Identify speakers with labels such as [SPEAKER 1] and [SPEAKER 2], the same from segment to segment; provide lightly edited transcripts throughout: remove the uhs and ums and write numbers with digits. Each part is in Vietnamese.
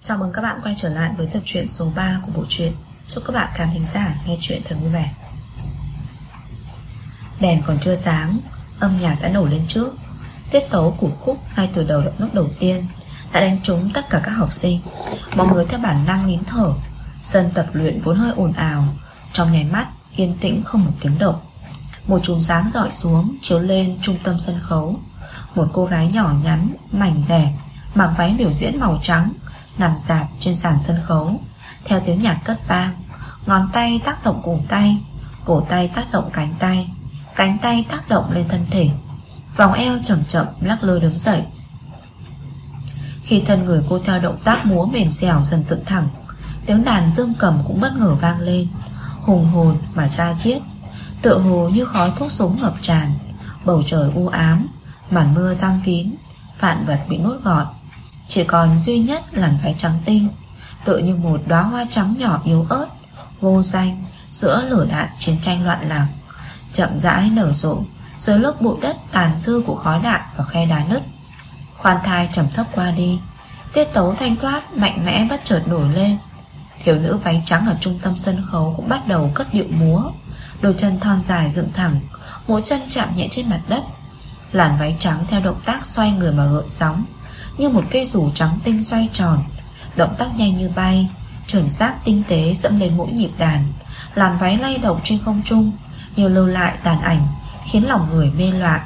[SPEAKER 1] Chào mừng các bạn quay trở lại với tập truyện số 3 của bộ truyện. Chúc các bạn khán thính giả nghe truyện thật vui vẻ. Đèn còn chưa sáng, âm nhạc đã nổ lên trước. Tiết tấu của khúc ngay từ đầu nốt đầu tiên đã đánh trúng tất cả các học sinh. Mọi người theo bản năng nín thở. Sân tập luyện vốn hơi ồn ào, trong nháy mắt yên tĩnh không một tiếng động. Một chùm sáng rọi xuống, chiếu lên trung tâm sân khấu. Một cô gái nhỏ nhắn, mảnh dẻ, mặc váy biểu diễn màu trắng, nằm rạp trên sàn sân khấu. Theo tiếng nhạc cất vang, ngón tay tác động cổ tay tác động cánh tay tác động lên thân thể. Vòng eo chậm chậm lắc lư đứng dậy. Khi thân người cô theo động tác múa mềm dẻo dần dựng thẳng, tiếng đàn dương cầm cũng bất ngờ vang lên, hùng hồn mà da diết, tựa hồ như khói thuốc súng ngập tràn. Bầu trời u ám, màn mưa giăng kín, vạn vật bị nuốt gọn, chỉ còn duy nhất làn váy trắng tinh, tựa như một đóa hoa trắng nhỏ yếu ớt, vô danh giữa lửa đạn chiến tranh loạn lạc, chậm rãi nở rộ dưới lớp bụi đất tàn dư của khói đạn và khe đá nứt. Khoan thai trầm thấp qua đi, tiết tấu thanh thoát mạnh mẽ bất chợt nổi lên. Thiếu nữ váy trắng ở trung tâm sân khấu cũng bắt đầu cất điệu múa, đôi chân thon dài dựng thẳng, mỗi chân chạm nhẹ trên mặt đất. Làn váy trắng theo động tác xoay người mà gợn sóng, như một cây dù trắng tinh xoay tròn, động tác nhanh như bay, chuẩn xác tinh tế dẫm lên mỗi nhịp đàn. Làn váy lay động trên không trung như lưu lại tàn ảnh, khiến lòng người mê loạn.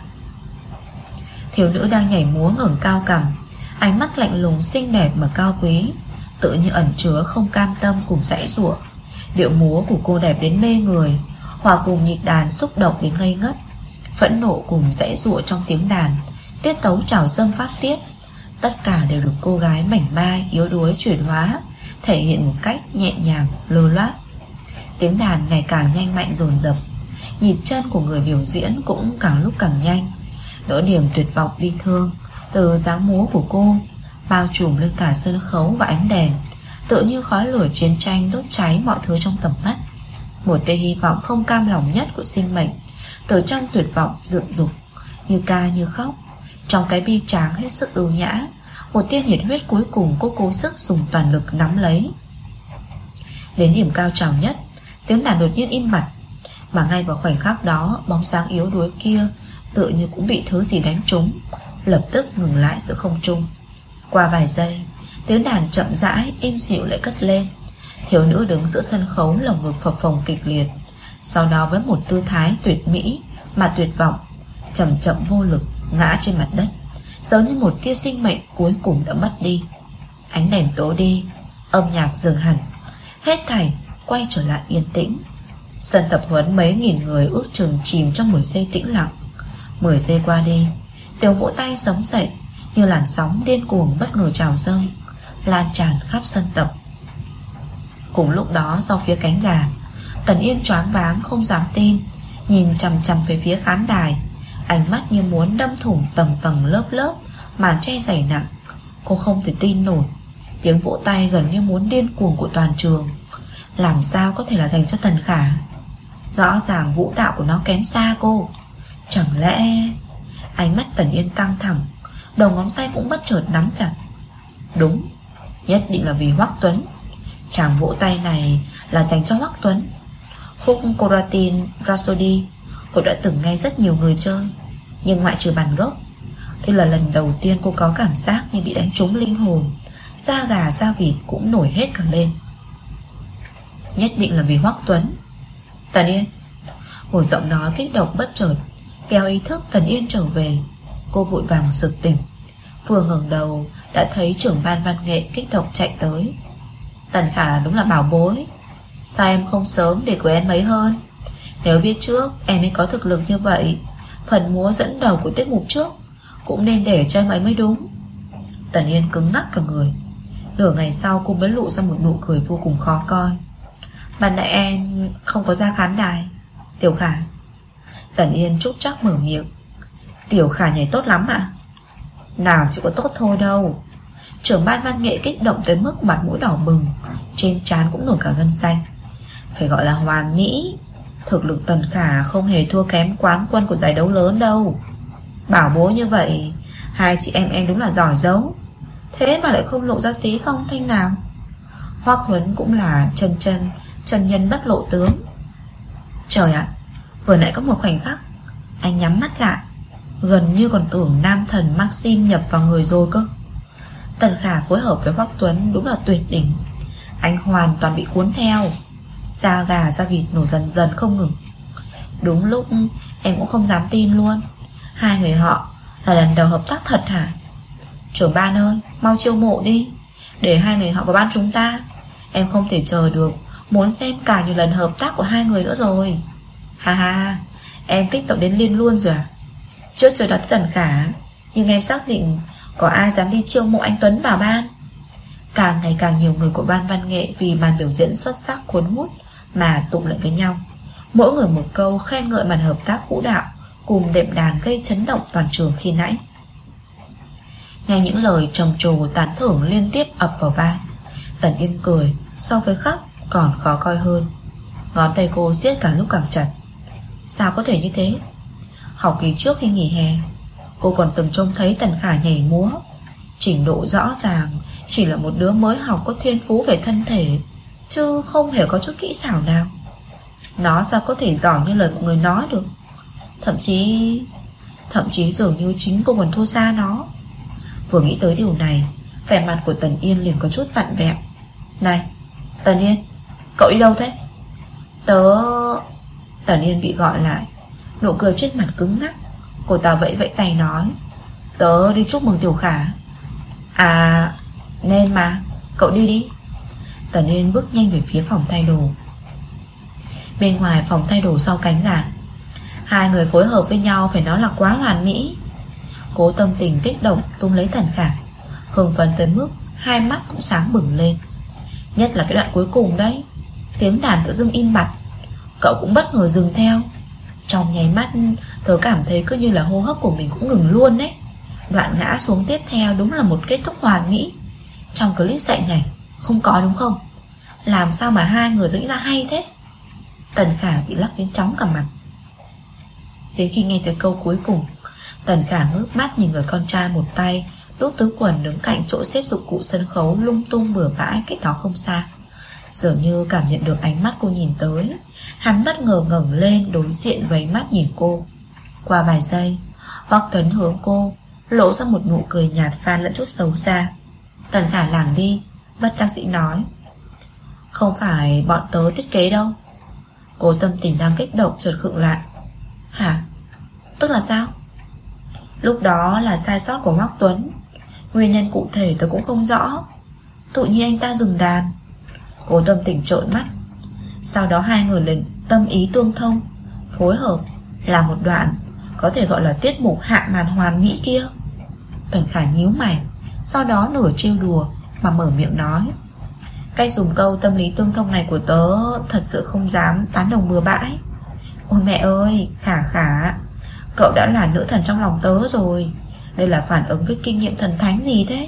[SPEAKER 1] Thiếu nữ đang nhảy múa ngẩng cao cằm, ánh mắt lạnh lùng xinh đẹp mà cao quý, tự như ẩn chứa không cam tâm cùng giãy giụa. Điệu múa của cô đẹp đến mê người, hòa cùng nhịp đàn xúc động đến ngây ngất, phẫn nộ cùng giãy giụa trong tiếng đàn, tiết tấu trào dâng phát tiết. Tất cả đều được cô gái mảnh mai yếu đuối chuyển hóa, thể hiện một cách nhẹ nhàng lưu loát. Tiếng đàn ngày càng nhanh mạnh dồn dập, nhịp chân của người biểu diễn cũng càng lúc càng nhanh. Nỗi niềm tuyệt vọng bi thương từ dáng múa của cô bao trùm lên cả sân khấu và ánh đèn, tựa như khói lửa chiến tranh đốt cháy mọi thứ trong tầm mắt. Một tia hy vọng không cam lòng nhất của sinh mệnh từ trong tuyệt vọng dựng dục, như ca như khóc. Trong cái bi tráng hết sức ưu nhã, một tia nhiệt huyết cuối cùng cô cố sức dùng toàn lực nắm lấy. Đến điểm cao trào nhất, tiếng đàn đột nhiên im bặt, mà ngay vào khoảnh khắc đó, bóng dáng yếu đuối kia tựa như cũng bị thứ gì đánh trúng, lập tức ngừng lại giữa không trung. Qua vài giây, tiếng đàn chậm rãi êm dịu lại cất lên. Thiếu nữ đứng giữa sân khấu, lồng ngực phập phồng kịch liệt. Sau đó với một tư thái tuyệt mỹ mà tuyệt vọng, chậm chậm vô lực ngã trên mặt đất, giống như một tia sinh mệnh cuối cùng đã mất đi. Ánh đèn tối đi, âm nhạc dừng hẳn, hết thảy quay trở lại yên tĩnh. Sân tập huấn mấy nghìn người ước chừng chìm trong 10 giây tĩnh lặng. 10 giây qua đi, tiếng vỗ tay sống dậy như làn sóng điên cuồng bất ngờ trào dâng, lan tràn khắp sân tập. Cùng lúc đó, do phía cánh gà, Tần Yên choáng váng không dám tin, nhìn chằm chằm về phía khán đài, ánh mắt như muốn đâm thủng tầng tầng lớp lớp màn che dày nặng. Cô không thể tin nổi, tiếng vỗ tay gần như muốn điên cuồng của toàn trường làm sao có thể là dành cho Tần Khả. Rõ ràng vũ đạo của nó kém xa cô. Chẳng lẽ... Ánh mắt Tần Yên căng thẳng, đầu ngón tay cũng bất chợt nắm chặt. Đúng, nhất định là vì Hoắc Tuấn. Tràng vỗ tay này là dành cho Hoắc Tuấn. Khúc Coratin Rhapsody cô đã từng nghe rất nhiều người chơi, nhưng ngoại trừ bản gốc, đây là lần đầu tiên cô có cảm giác như bị đánh trúng linh hồn, da gà da vịt cũng nổi hết cả lên. Nhất định là vì Hoắc Tuấn. Tần Yên. Một giọng nói kích động bất chợt kéo ý thức Tần Yên trở về. Cô vội vàng sực tỉnh, vừa ngẩng đầu đã thấy trưởng ban văn nghệ kích động chạy tới. Tần Khả đúng là bảo bối, sao em không sớm để của em mấy hơn? Nếu biết trước em ấy có thực lực như vậy, phần múa dẫn đầu của tiết mục trước cũng nên để cho em ấy mới đúng. Tần Yên cứng ngắc cả người. Nửa ngày sau cô mới lộ ra một nụ cười vô cùng khó coi. Ban nãy em không có ra khán đài. Tiểu Khả. Tần Yên trúc chắc mở miệng. Tiểu Khả nhảy tốt lắm ạ? Nào chỉ có tốt thôi đâu. Trưởng ban văn nghệ kích động tới mức mặt mũi đỏ bừng, trên trán cũng nổi cả gân xanh. Phải gọi là hoàn mỹ. Thực lực Tần Khả không hề thua kém quán quân của giải đấu lớn đâu. Bảo bối như vậy, hai chị em đúng là giỏi giấu. thế mà lại không lộ ra tí phong thanh nào. Hoắc Tuấn cũng là chân nhân bất lộ tướng. Trời ạ, vừa nãy có một khoảnh khắc anh nhắm mắt lại, gần như còn tưởng nam thần Maxim nhập vào người rồi cơ. Tần Khả phối hợp với Hoắc Tuấn đúng là tuyệt đỉnh. Anh hoàn toàn bị cuốn theo, da gà da vịt nổ dần dần không ngừng. Đúng lúc em cũng không dám tin luôn, hai người họ là lần đầu hợp tác thật hả? Trưởng ban ơi, mau chiêu mộ đi, để hai người họ vào ban chúng ta. Em không thể chờ được, muốn xem cả nhiều lần hợp tác của hai người nữa rồi. Ha ha, em kích động đến liên luôn rồi à? Trước trời đó Tần Khả, nhưng em xác định có ai dám đi chiêu mộ anh Tuấn vào ban. Càng ngày càng nhiều người của ban văn nghệ vì màn biểu diễn xuất sắc cuốn hút mà tụng lại với nhau, mỗi người một câu khen ngợi màn hợp tác vũ đạo cùng đệm đàn gây chấn động toàn trường khi nãy. Nghe những lời trầm trồ tán thưởng liên tiếp ập vào vai, Tần Yên cười so với khóc còn khó coi hơn. Ngón tay cô siết càng lúc càng chặt. Sao có thể như thế? Học kỳ trước khi nghỉ hè, cô còn từng trông thấy Tần Khả nhảy múa, trình độ rõ ràng chỉ là một đứa mới học có thiên phú về thân thể, chứ không hề có chút kỹ xảo nào. Nó sao có thể giỏi như lời mọi người nói được? Thậm chí dường như chính cô còn thua xa nó. Vừa nghĩ tới điều này, vẻ mặt của Tần Yên liền có chút vặn vẹo. Này, Tần Yên, cậu đi đâu thế? Tần Yên bị gọi lại, nụ cười trên mặt cứng ngắc. Cô ta vẫy vẫy tay nói, tớ đi chúc mừng Tiểu Khả. À, nên mà, cậu đi đi. Tần Yên bước nhanh về phía phòng thay đồ. Bên ngoài phòng thay đồ sau cánh gà, hai người phối hợp với nhau phải nói là quá hoàn mỹ. Cố tâm tình kích động túm lấy Tần Khả, hưng phấn tới mức hai mắt cũng sáng bừng lên. Nhất là cái đoạn cuối cùng đấy, tiếng đàn tự dưng im bặt, cậu cũng bất ngờ dừng theo. Trong nháy mắt tớ cảm thấy cứ như là hô hấp của mình cũng ngừng luôn đấy. Đoạn ngã xuống tiếp theo đúng là một kết thúc hoàn mỹ. Trong clip dạy nhảy không có đúng không? Làm sao mà hai người diễn ra hay thế? Tần Khả bị lắc đến chóng cả mặt. Đến khi nghe tới câu cuối cùng, Tần Khả ngước mắt nhìn người con trai một tay đút túi quần đứng cạnh chỗ xếp dụng cụ sân khấu lung tung bừa bãi cách đó không xa. Dường như cảm nhận được ánh mắt cô nhìn tới, hắn bất ngờ ngẩng lên đối diện với ánh mắt nhìn cô. Qua vài giây, Hoắc Tuấn hướng cô lộ ra một nụ cười nhạt phan lẫn chút xấu xa. Tần Khả lảng đi, bất đắc dĩ nói, không phải bọn tớ thiết kế đâu. Cô tâm tình đang kích động chợt khựng lại. Hả? Tức là sao? Lúc đó là sai sót của Hoắc Tuấn, nguyên nhân cụ thể tớ cũng không rõ. Tự nhiên anh ta dừng đàn. Cô tâm tình trợn mắt. Sau đó hai người liền tâm ý tương thông, phối hợp làm một đoạn có thể gọi là tiết mục hạ màn hoàn mỹ kia. Tần Khả nhíu mày, sau đó nửa trêu đùa mà mở miệng nói, cách dùng câu tâm lý tương thông này của tớ thật sự không dám tán đồng bừa bãi. Ôi mẹ ơi, Khả, cậu đã là nữ thần trong lòng tớ rồi. Đây là phản ứng với kinh nghiệm thần thánh gì thế?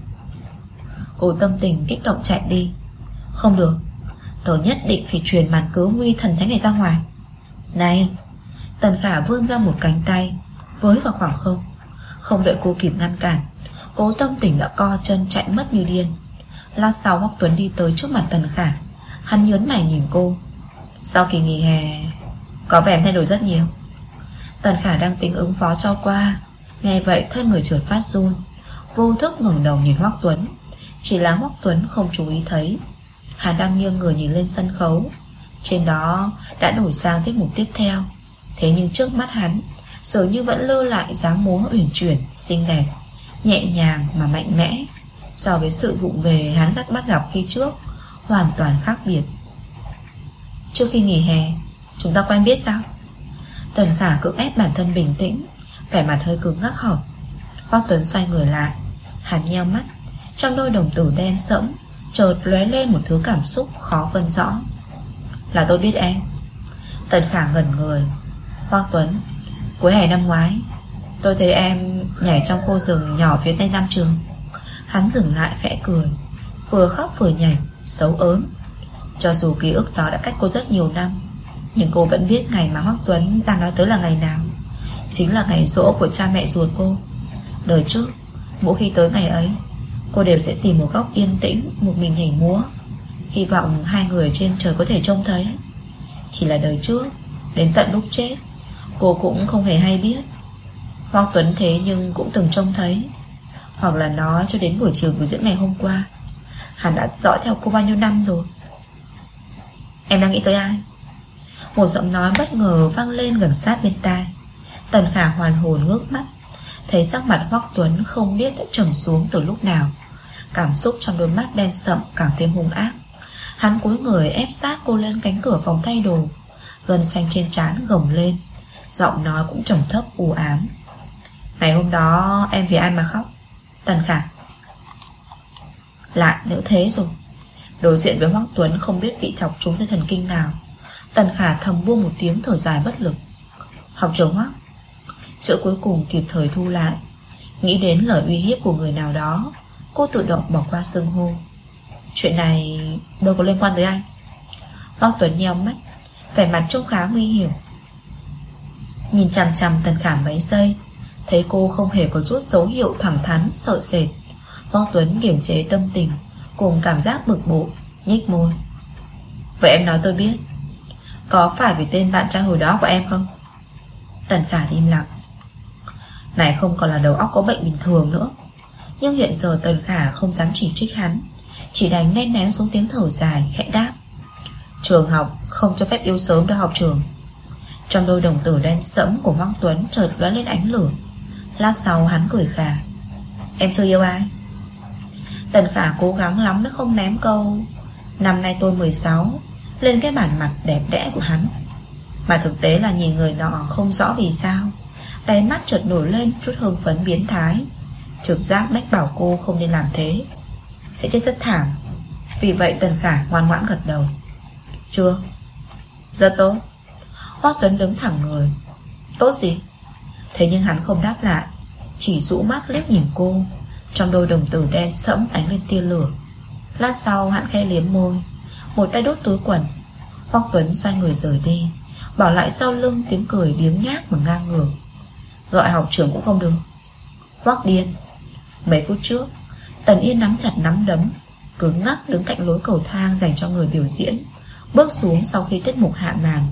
[SPEAKER 1] Cô tâm tình kích động chạy đi. Không được, tớ nhất định phải truyền màn cứu nguy thần thánh này ra ngoài. Này! Tần Khả vươn ra một cánh tay với vào khoảng không. Không đợi cô kịp ngăn cản, Cố tâm tình đã co chân chạy mất như điên. Lát sau Hoắc Tuấn đi tới trước mặt Tần Khả. Hắn nhớn mày nhìn cô. Sau kỳ nghỉ hè có vẻ em thay đổi rất nhiều. Tần Khả đang tính ứng phó cho qua, nghe vậy thân người chợt phát run, vô thức ngẩng đầu nhìn Hoắc Tuấn. Chỉ là Hoắc Tuấn không chú ý thấy hắn đang nghiêng người nhìn lên sân khấu. Trên đó đã đổi sang tiết mục tiếp theo. Thế nhưng trước mắt hắn dường như vẫn lơ lại dáng múa uyển chuyển, xinh đẹp, nhẹ nhàng mà mạnh mẽ. So với sự vụng về hắn bắt gặp khi trước, hoàn toàn khác biệt. Trước khi nghỉ hè chúng ta quen biết sao? Tần Khả cưỡng ép bản thân bình tĩnh, vẻ mặt hơi cứng ngắc hỏi. Hoắc Tuấn xoay người lại, hắn nheo mắt, trong đôi đồng tử đen sẫm chợt lóe lên một thứ cảm xúc khó phân rõ. Là tôi biết em. Tần Khả ngẩn người. Hoắc Tuấn, cuối hè năm ngoái tôi thấy em nhảy trong khu rừng nhỏ phía tây Nam Trường. Hắn dừng lại khẽ cười, vừa khóc vừa nhảy, xấu ớn. Cho dù ký ức đó đã cách cô rất nhiều năm, nhưng cô vẫn biết ngày mà Hoắc Tuấn đang nói tới là ngày nào. Chính là ngày giỗ của cha mẹ ruột cô. Đời trước, mỗi khi tới ngày ấy, cô đều sẽ tìm một góc yên tĩnh, một mình nhảy múa. Hy vọng hai người ở trên trời có thể trông thấy. Chỉ là đời trước, đến tận lúc chết, cô cũng không hề hay biết. Hoắc Tuấn thế nhưng cũng từng trông thấy. Hoặc là nói cho đến buổi chiều buổi diễn ngày hôm qua, hắn đã dõi theo cô bao nhiêu năm rồi. Em đang nghĩ tới ai? Một giọng nói bất ngờ vang lên gần sát bên tai. Tần Khả hoàn hồn ngước mắt, thấy sắc mặt Hoắc Tuấn không biết đã trầm xuống từ lúc nào. Cảm xúc trong đôi mắt đen sậm càng thêm hung ác. Hắn cúi người ép sát cô lên cánh cửa phòng thay đồ. Gân xanh trên trán gồng lên, giọng nói cũng trầm thấp u ám. Ngày hôm đó em vì ai mà khóc? Tần Khả. Lại nữ thế rồi. Đối diện với Hoắc Tuấn không biết bị chọc trúng dây thần kinh nào, Tần Khả thầm buông một tiếng thở dài bất lực. Học trưởng Hoắc. Chữ cuối cùng kịp thời thu lại. Nghĩ đến lời uy hiếp của người nào đó, cô tự động bỏ qua xưng hô. Chuyện này đâu có liên quan tới anh. Hoắc Tuấn nheo mắt, vẻ mặt trông khá nguy hiểm. Nhìn chằm chằm Tần Khả mấy giây, thấy cô không hề có chút dấu hiệu thẳng thắn sợ sệt. Hoắc Tuấn kiềm chế tâm tình cùng cảm giác bực bội, nhếch môi. Vậy em nói tôi biết, có phải vì tên bạn trai hồi đó của em không? Tần Khả im lặng. Này không còn là đầu óc có bệnh bình thường nữa. Nhưng hiện giờ Tần Khả không dám chỉ trích hắn, chỉ đành nén nén xuống tiếng thở dài, khẽ đáp. Trường học không cho phép yêu sớm đâu học trưởng. Trong đôi đồng tử đen sẫm của Hoắc Tuấn chợt lóe lên ánh lửa. Lát sau hắn cười khà. Em chưa yêu ai? Tần Khả cố gắng lắm mới không ném câu năm nay tôi 16 lên cái bản mặt đẹp đẽ của hắn. Mà thực tế là nhìn người nọ không rõ vì sao, đáy mắt chợt nổi lên chút hưng phấn biến thái. Trực giác đách bảo cô không nên làm thế, sẽ chết rất thảm. Vì vậy Tần Khả ngoan ngoãn gật đầu. Chưa. Rất tốt. Hoắc Tuấn đứng thẳng người. Tốt gì? Thế nhưng hắn không đáp lại, chỉ rũ mắt liếc nhìn cô. Trong đôi đồng tử đen sẫm ánh lên tia lửa. Lát sau hắn khẽ liếm môi, một tay đốt túi quần. Hoắc Tuấn xoay người rời đi, bỏ lại sau lưng tiếng cười biếng nhác mà ngang ngược. Gọi học trưởng cũng không được. Hoắc điên. Mấy phút trước Tần Yên nắm chặt nắm đấm, cứng ngắc đứng cạnh lối cầu thang dành cho người biểu diễn, bước xuống sau khi tiết mục hạ màn.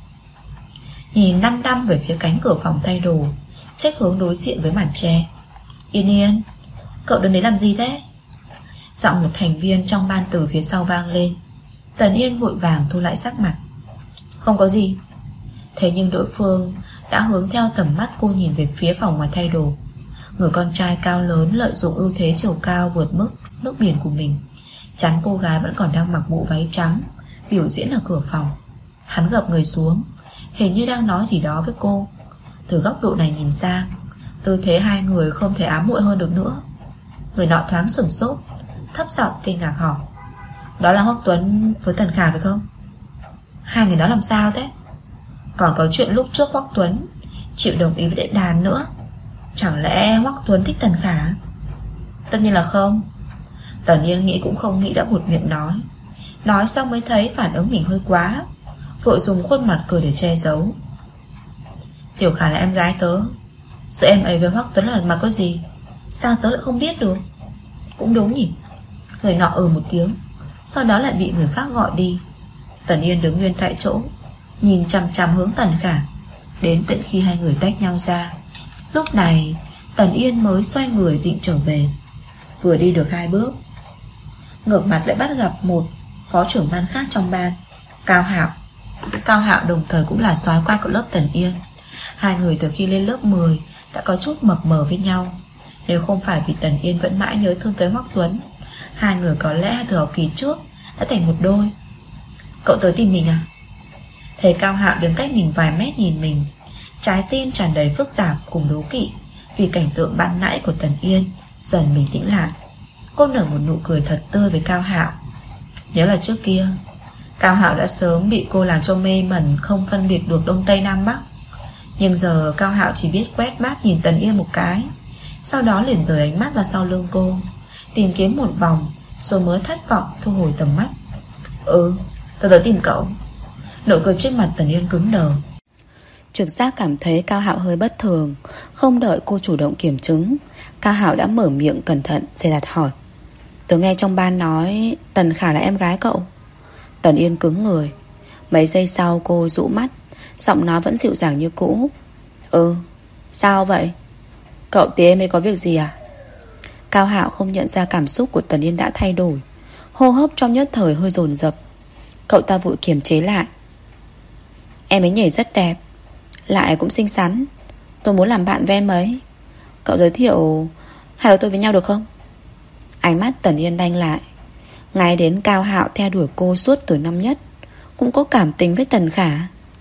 [SPEAKER 1] Nhìn đăm đăm về phía cánh cửa phòng thay đồ, trách hướng đối diện với màn tre. Yên Yên, cậu đứng đấy làm gì thế? Giọng một thành viên trong ban từ phía sau vang lên. Tần Yên vội vàng thu lại sắc mặt. Không có gì. Thế nhưng đối phương đã hướng theo tầm mắt cô nhìn về phía phòng ngoài thay đồ. Người con trai cao lớn lợi dụng ưu thế chiều cao vượt mức nước biển của mình, chắn cô gái vẫn còn đang mặc bộ váy trắng biểu diễn ở cửa phòng. Hắn gập người xuống, hình như đang nói gì đó với cô. Từ góc độ này nhìn sang, tư thế hai người không thể ám muội hơn được nữa. Người nọ thoáng sửng sốt, thấp giọng kinh ngạc hỏi. Đó là Hoắc Tuấn với Tần Khả phải không? Hai người đó làm sao thế? Còn có chuyện lúc trước Hoắc Tuấn chịu đồng ý với đệ đàn nữa. Chẳng lẽ Hoắc Tuấn thích Tần Khả? Tất nhiên là không. Tần Yên nghĩ cũng không nghĩ đã buột miệng nói. Nói xong mới thấy phản ứng mình hơi quá, vội dùng khuôn mặt cười để che giấu. Tiểu Khả là em gái tớ, giữa em ấy với Hoắc Tuấn là mà có gì, sao tớ lại không biết được? Cũng đúng nhỉ. Người nọ một tiếng, sau đó lại bị người khác gọi đi. Tần Yên đứng nguyên tại chỗ, nhìn chằm chằm hướng Tần Khả, đến tận khi hai người tách nhau ra. Lúc này Tần Yên mới xoay người định trở về. Vừa đi được 2 bước, ngược mặt lại bắt gặp một phó trưởng ban khác trong ban, Cao Hạo. Cao Hạo đồng thời cũng là soái qua của lớp Tần Yên. Hai người từ khi lên lớp 10 đã có chút mập mờ với nhau. Nếu không phải vì Tần Yên vẫn mãi nhớ thương tới Hoắc Tuấn, hai người có lẽ từ học kỳ trước đã thành một đôi. Cậu tới tìm mình à? Thấy Cao Hạo đứng cách mình vài mét nhìn mình, trái tim tràn đầy phức tạp cùng đố kỵ vì cảnh tượng ban nãy của Tần Yên dần bình tĩnh lại. Cô nở một nụ cười thật tươi với Cao Hạo. Nếu là trước kia, Cao Hạo đã sớm bị cô làm cho mê mẩn, không phân biệt được Đông Tây Nam Bắc. Nhưng giờ Cao Hạo chỉ biết quét mắt nhìn Tần Yên một cái, sau đó liền rời ánh mắt ra sau lưng cô, tìm kiếm một vòng, rồi mới thất vọng thu hồi tầm mắt. Tớ tới tìm cậu. Nụ cười trên mặt Tần Yên cứng đờ. Trực giác cảm thấy Cao Hạo hơi bất thường. Không đợi cô chủ động kiểm chứng, Cao Hạo đã mở miệng cẩn thận dè dặt hỏi. Tớ nghe trong ban nói Tần Khả là em gái cậu. Tần Yên cứng người. Mấy giây sau cô dụ mắt, giọng nói vẫn dịu dàng như cũ. Ừ, sao vậy? Cậu tìm em ấy có việc gì à? Cao Hạo không nhận ra cảm xúc của Tần Yên đã thay đổi. Hô hấp trong nhất thời hơi dồn dập. Cậu ta vội kiềm chế lại. Em ấy nhảy rất đẹp, lại cũng xinh xắn. Tôi muốn làm bạn với em ấy. Cậu giới thiệu hai đứa tôi với nhau được không? Ánh mắt Tần Yên đanh lại. Ngay đến Cao Hạo theo đuổi cô suốt từ năm nhất cũng có cảm tình với Tần Khả.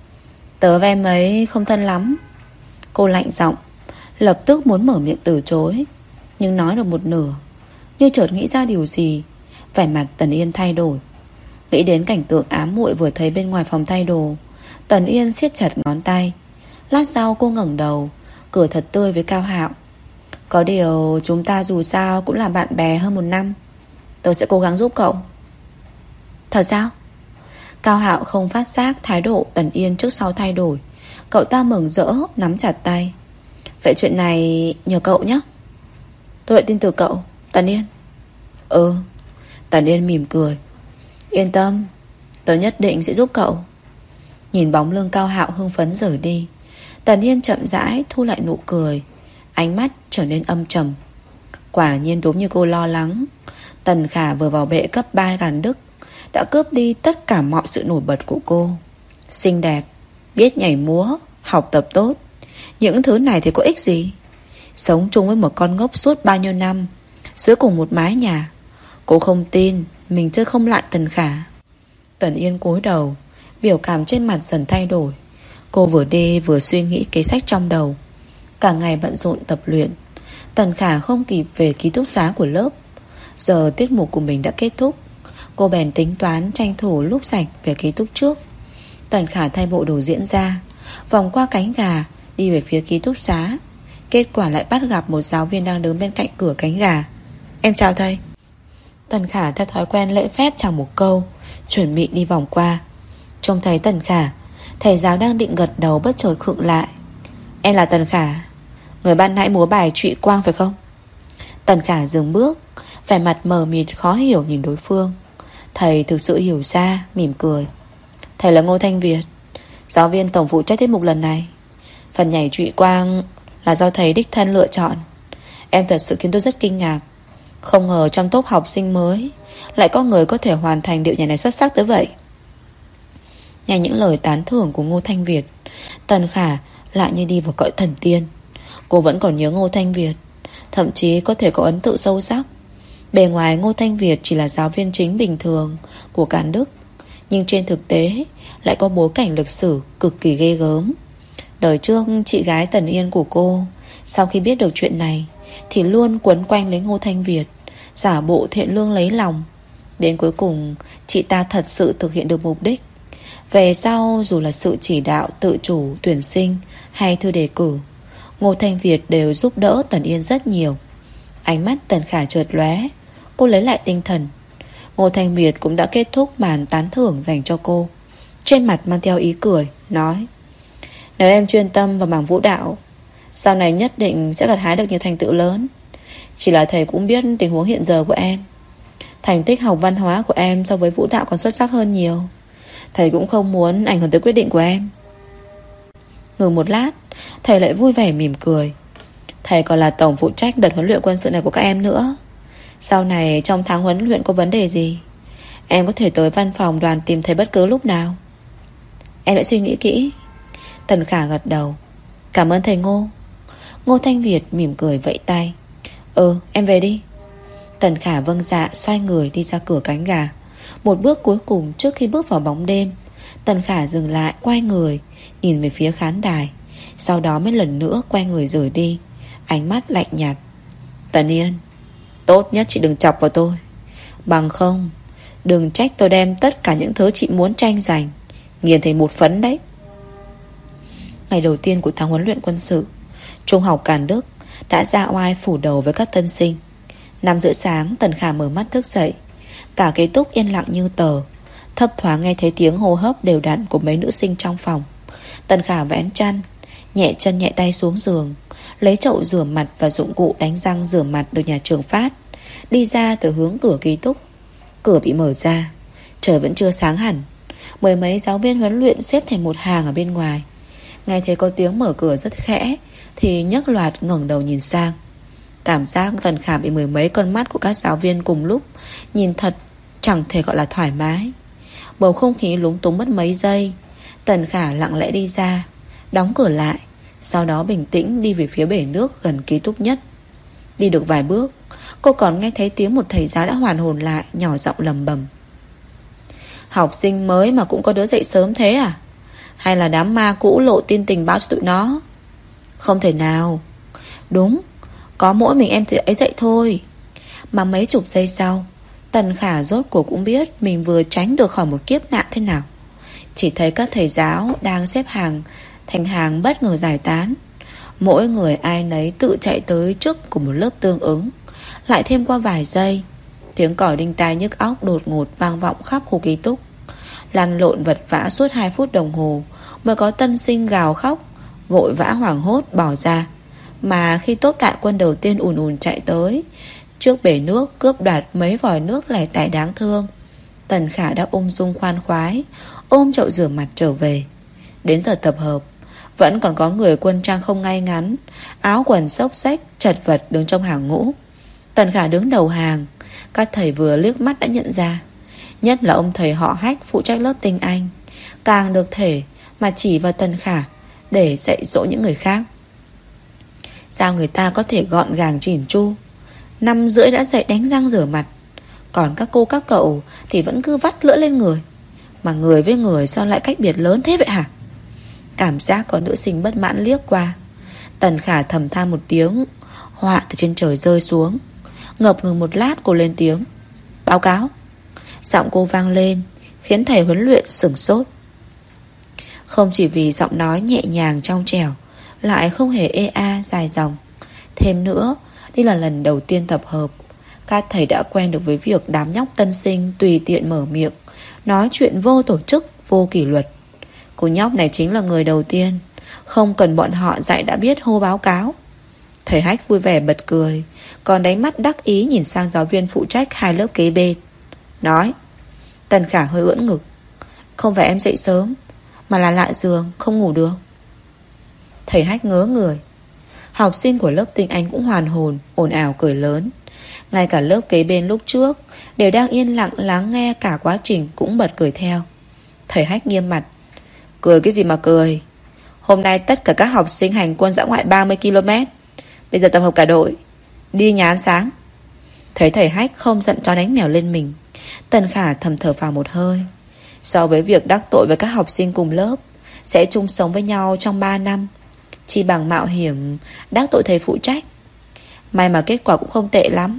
[SPEAKER 1] Tớ với em ấy không thân lắm. Cô lạnh giọng, lập tức muốn mở miệng từ chối, nhưng nói được một nửa, như chợt nghĩ ra điều gì. Vẻ mặt Tần Yên thay đổi. Nghĩ đến cảnh tượng ám muội vừa thấy bên ngoài phòng thay đồ, Tần Yên siết chặt ngón tay. Lát sau cô ngẩng đầu, cười thật tươi với Cao Hạo. Có điều chúng ta dù sao cũng là bạn bè hơn 1 năm. Tôi sẽ cố gắng giúp cậu. Thật sao? Cao Hạo không phát giác thái độ Tần Yên trước sau thay đổi. Cậu ta mừng rỡ nắm chặt tay. Vậy chuyện này nhờ cậu nhé. Tôi lại tin từ cậu, Tần Yên. Ừ. Tần Yên mỉm cười. Yên tâm, tớ nhất định sẽ giúp cậu. Nhìn bóng lưng Cao Hạo hưng phấn rời đi, Tần Yên chậm rãi thu lại nụ cười, ánh mắt trở nên âm trầm. Quả nhiên đúng như cô lo lắng. Tần Khả vừa vào bệ cấp 3 Càn Đức đã cướp đi tất cả mọi sự nổi bật của cô. Xinh đẹp, biết nhảy múa, học tập tốt. Những thứ này thì có ích gì? Sống chung với một con ngốc suốt bao nhiêu năm, dưới cùng một mái nhà. Cô không tin mình chơi không lại Tần Khả. Tần Yên cúi đầu, biểu cảm trên mặt dần thay đổi. Cô vừa đi vừa suy nghĩ kế sách trong đầu. Cả ngày bận rộn tập luyện, Tần Khả không kịp về ký túc xá của lớp. Giờ tiết mục của mình đã kết thúc, cô bèn tính toán tranh thủ lúc rảnh về ký túc trước. Tần Khả thay bộ đồ diễn ra, vòng qua cánh gà, đi về phía ký túc xá. Kết quả lại bắt gặp một giáo viên đang đứng bên cạnh cửa cánh gà. Em chào thầy. Tần Khả theo thói quen lễ phép chào một câu, chuẩn bị đi vòng qua. Trông thấy Tần Khả, thầy giáo đang định gật đầu bất chợt khựng lại. Em là Tần Khả, người ban nãy múa bài Trụy Quang phải không? Tần Khả dừng bước, vẻ mặt mờ mịt khó hiểu nhìn đối phương. Thầy thực sự hiểu ra, mỉm cười. Thầy là Ngô Thanh Việt, giáo viên tổng phụ trách tiết mục lần này. Phần nhảy Trụy Quang là do thầy đích thân lựa chọn. Em thật sự khiến tôi rất kinh ngạc. Không ngờ trong top học sinh mới lại có người có thể hoàn thành điệu nhảy này xuất sắc tới vậy. Nghe những lời tán thưởng của Ngô Thanh Việt, Tần Khả lại như đi vào cõi thần tiên. Cô vẫn còn nhớ Ngô Thanh Việt, thậm chí có thể có ấn tượng sâu sắc. Bề ngoài Ngô Thanh Việt chỉ là giáo viên chính bình thường của Càn Đức, nhưng trên thực tế lại có bối cảnh lịch sử cực kỳ ghê gớm. Đời trước chị gái Tần Yên của cô, sau khi biết được chuyện này thì luôn quấn quanh lấy Ngô Thanh Việt, giả bộ thiện lương lấy lòng. Đến cuối cùng chị ta thật sự thực hiện được mục đích. Về sau dù là sự chỉ đạo tự chủ tuyển sinh hay thư đề cử, Ngô Thanh Việt đều giúp đỡ Tần Yên rất nhiều. Ánh mắt Tần Khả chợt lóe, cô lấy lại tinh thần. Ngô Thanh Việt cũng đã kết thúc màn tán thưởng dành cho cô, trên mặt mang theo ý cười, nói: Nếu em chuyên tâm vào mảng vũ đạo, sau này nhất định sẽ gặt hái được nhiều thành tựu lớn. Chỉ là thầy cũng biết tình huống hiện giờ của em. Thành tích học văn hóa của em so với vũ đạo còn xuất sắc hơn nhiều. Thầy cũng không muốn ảnh hưởng tới quyết định của em. Ngừng một lát, thầy lại vui vẻ mỉm cười. Thầy còn là tổng phụ trách đợt huấn luyện quân sự này của các em nữa. Sau này trong tháng huấn luyện có vấn đề gì, em có thể tới văn phòng đoàn tìm thầy bất cứ lúc nào. Em đã suy nghĩ kỹ. Tần Khả gật đầu. Cảm ơn thầy Ngô. Ngô Thanh Việt mỉm cười vẫy tay. Em về đi. Tần Khả vâng dạ, xoay người đi ra cửa cánh gà. Một bước cuối cùng trước khi bước vào bóng đêm, Tần Khả dừng lại, quay người nhìn về phía khán đài, sau đó mới lần nữa quay người rời đi, ánh mắt lạnh nhạt. Tần Yên, tốt nhất chị đừng chọc vào tôi, bằng không đừng trách tôi đem tất cả những thứ chị muốn tranh giành nghiền thành một phấn đấy. Ngày đầu tiên của tháng huấn luyện quân sự, trung học Càn Đức đã ra oai phủ đầu với các tân sinh. 5 rưỡi sáng, Tần Khả mở mắt thức dậy. Cả ký túc yên lặng như tờ, thấp thoáng nghe thấy tiếng hô hấp đều đặn của mấy nữ sinh trong phòng. Tần Khả vén chăn, nhẹ chân nhẹ tay xuống giường, lấy chậu rửa mặt và dụng cụ đánh răng rửa mặt được nhà trường phát, đi ra từ hướng cửa ký túc. Cửa bị mở ra. Trời vẫn chưa sáng hẳn. Mười mấy giáo viên huấn luyện xếp thành một hàng ở bên ngoài. Nghe thấy có tiếng mở cửa rất khẽ thì nhấc loạt ngẩng đầu nhìn sang. Cảm giác Tần Khả bị mười mấy con mắt của các giáo viên cùng lúc nhìn thật chẳng thể gọi là thoải mái. Bầu không khí lúng túng mất mấy giây. Tần Khả lặng lẽ đi ra, đóng cửa lại, sau đó bình tĩnh đi về phía bể nước gần ký túc nhất. Đi được vài bước, cô còn nghe thấy tiếng một thầy giáo đã hoàn hồn lại, nhỏ giọng lầm bầm: học sinh mới mà cũng có đứa dậy sớm thế à? Hay là đám ma cũ lộ tin tình báo cho tụi nó? Không thể nào. Đúng, có mỗi mình em ấy dậy thôi. Mà mấy chục giây sau, Tần Khả rốt cuộc cũng biết mình vừa tránh được khỏi một kiếp nạn thế nào. Chỉ thấy các thầy giáo đang xếp hàng thành hàng bất ngờ giải tán. Mỗi người ai nấy tự chạy tới trước của một lớp tương ứng. Lại thêm qua vài giây, tiếng còi đinh tai nhức óc đột ngột vang vọng khắp khu ký túc. Lăn lộn vật vã suốt 2 phút đồng hồ mới có tân sinh gào khóc, vội vã hoảng hốt bỏ ra. Mà khi tốp đại quân đầu tiên ùn ùn chạy tới trước bể nước, cướp đoạt mấy vòi nước lẻ tẻ đáng thương, Tần Khả đã ung dung khoan khoái ôm chậu rửa mặt trở về. Đến giờ tập hợp, vẫn còn có người quân trang không ngay ngắn, áo quần xốc xếch chật vật đứng trong hàng ngũ. Tần Khả đứng đầu hàng. Các thầy vừa liếc mắt đã nhận ra, nhất là ông thầy họ Hách phụ trách lớp tiếng Anh, càng được thể mà chỉ vào Tần Khả để dạy dỗ những người khác. Sao người ta có thể gọn gàng chỉn chu, 5:30 đã dậy đánh răng rửa mặt, còn các cô các cậu thì vẫn cứ vắt lưỡi lên người. Mà người với người sao lại cách biệt lớn thế vậy hả? Cảm giác có nữ sinh bất mãn liếc qua. Tần Khả thầm than một tiếng, họa từ trên trời rơi xuống. Ngập ngừng một lát cô lên tiếng: báo cáo. Giọng cô vang lên khiến thầy huấn luyện sửng sốt. Không chỉ vì giọng nói nhẹ nhàng trong trẻo, lại không hề ê a dài dòng. Thêm nữa, đây là lần đầu tiên tập hợp. Các thầy đã quen được với việc đám nhóc tân sinh tùy tiện mở miệng, nói chuyện vô tổ chức, vô kỷ luật. Cô nhóc này chính là người đầu tiên, không cần bọn họ dạy đã biết hô báo cáo. Thầy Hách vui vẻ bật cười, còn đánh mắt đắc ý nhìn sang giáo viên phụ trách 2 lớp kế bên, nói. Tần Khả hơi ưỡn ngực: không phải em dậy sớm, mà là lạ giường, không ngủ được. Thầy Hách ngớ người. Học sinh của lớp tiếng Anh cũng hoàn hồn, ồn ào cười lớn. Ngay cả lớp kế bên lúc trước đều đang yên lặng lắng nghe cả quá trình cũng bật cười theo. Thầy Hách nghiêm mặt: cười cái gì mà cười? Hôm nay tất cả các học sinh hành quân dã ngoại 30 km. Bây giờ tập hợp cả đội, đi nhà ăn sáng. Thấy thầy Hách không giận cho đánh mèo lên mình, Tần Khả thầm thở phào một hơi. So với việc đắc tội với các học sinh cùng lớp, sẽ chung sống với nhau trong 3 năm, chỉ bằng mạo hiểm đắc tội thầy phụ trách. May mà kết quả cũng không tệ lắm.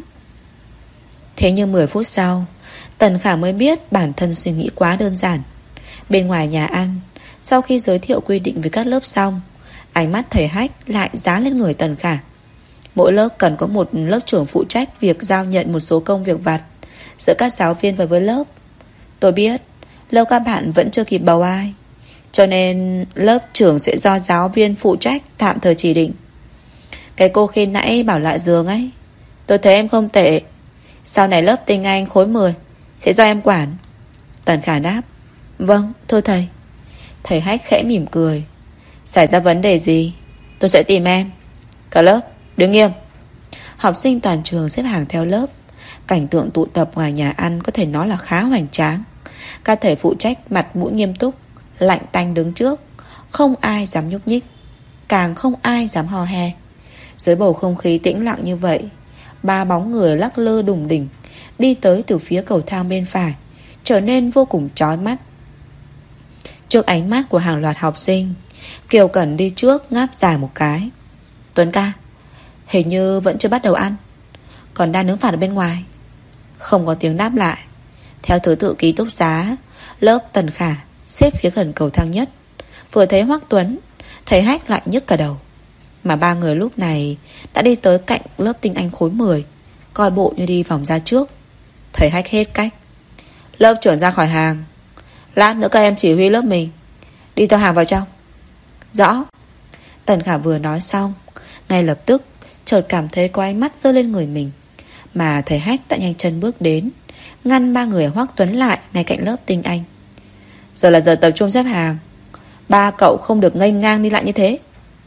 [SPEAKER 1] Thế nhưng 10 phút sau, Tần Khả mới biết bản thân suy nghĩ quá đơn giản. Bên ngoài nhà ăn, sau khi giới thiệu quy định với các lớp xong, ánh mắt thầy Hách lại dán lên người Tần Khả. Mỗi lớp cần có một lớp trưởng phụ trách việc giao nhận một số công việc vặt giữa các giáo viên và với lớp. Tôi biết lớp các bạn vẫn chưa kịp bầu ai, cho nên lớp trưởng sẽ do giáo viên phụ trách tạm thời chỉ định. Cái cô khi nãy bảo lại giường ấy, tôi thấy em không tệ. Sau này lớp tiếng Anh khối 10 sẽ do em quản. Tần Khả đáp: vâng, thưa thầy. Thầy Hách khẽ mỉm cười: xảy ra vấn đề gì tôi sẽ tìm em. Cả lớp đứng nghiêm. Học sinh toàn trường xếp hàng theo lớp. Cảnh tượng tụ tập ngoài nhà ăn có thể nói là khá hoành tráng. Các thầy phụ trách mặt mũi nghiêm túc, lạnh tanh đứng trước. Không ai dám nhúc nhích, càng không ai dám hò he. Dưới bầu không khí tĩnh lặng như vậy, 3 bóng người lắc lư đùng đỉnh đi tới từ phía cầu thang bên phải, trở nên vô cùng chói mắt. Trước ánh mắt của hàng loạt học sinh, Kiều Cẩn đi trước ngáp dài một cái: Tuấn ca, hình như vẫn chưa bắt đầu ăn, còn đang nướng phạt ở bên ngoài. Không có tiếng đáp lại. Theo thứ tự ký túc xá, lớp Tần Khả xếp phía gần cầu thang nhất. Vừa thấy Hoắc Tuấn, thầy Hách lại nhức cả đầu. Mà 3 người lúc này đã đi tới cạnh lớp tiếng Anh khối 10, coi bộ như đi vòng ra trước. Thầy Hách hết cách: lớp trưởng ra khỏi hàng, lát nữa các em chỉ huy lớp mình đi theo hàng vào trong. Rõ. Tần Khả vừa nói xong, ngay lập tức chợt cảm thấy có ánh mắt giơ lên người mình. mà thầy Hách đã nhanh chân bước đến, ngăn ba người Hoắc Tuấn lại ngay cạnh lớp Tinh Anh. Giờ là giờ tập trung xếp hàng, ba cậu không được ngây ngang đi lại như thế.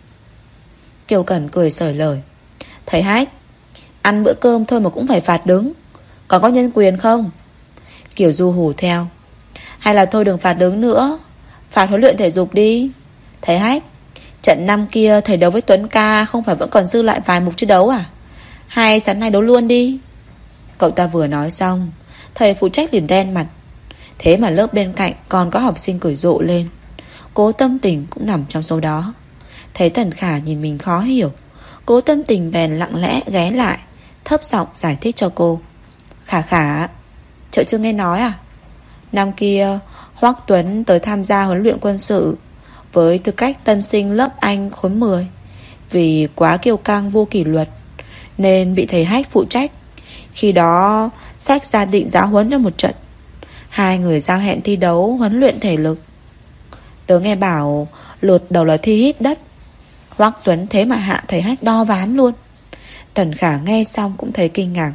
[SPEAKER 1] Kiều Cẩn cười xởi lời. Thầy Hách, ăn bữa cơm thôi mà cũng phải phạt đứng, còn có nhân quyền không? Kiều Du hù theo. Hay là thôi đừng phạt đứng nữa, phạt huấn luyện thể dục đi. Thầy Hách, trận năm kia thầy đấu với Tuấn ca không phải vẫn còn dư lại vài mục chiến đấu à? Hay sáng nay đấu luôn đi. Cậu ta vừa nói xong, thầy phụ trách liền đen mặt. Thế mà lớp bên cạnh còn có học sinh cười rộ lên. Cố Tâm Tình cũng nằm trong số đó. Thấy Tần Khả nhìn mình khó hiểu, Cố Tâm Tình bèn lặng lẽ ghé lại, thấp giọng giải thích cho cô. Khả, cậu chưa nghe nói à? Năm kia Hoắc Tuấn tới tham gia huấn luyện quân sự với tư cách tân sinh lớp Anh khối 10. Vì quá kiêu căng vô kỷ luật nên bị thầy Hách phụ trách. Khi đó sách ra định giáo huấn cho một trận. Hai người giao hẹn thi đấu huấn luyện thể lực. Tớ nghe bảo lượt đầu là thi hít đất. Hoắc Tuấn thế mà hạ thầy Hách đo ván luôn. Tần Khả nghe xong cũng thấy kinh ngạc.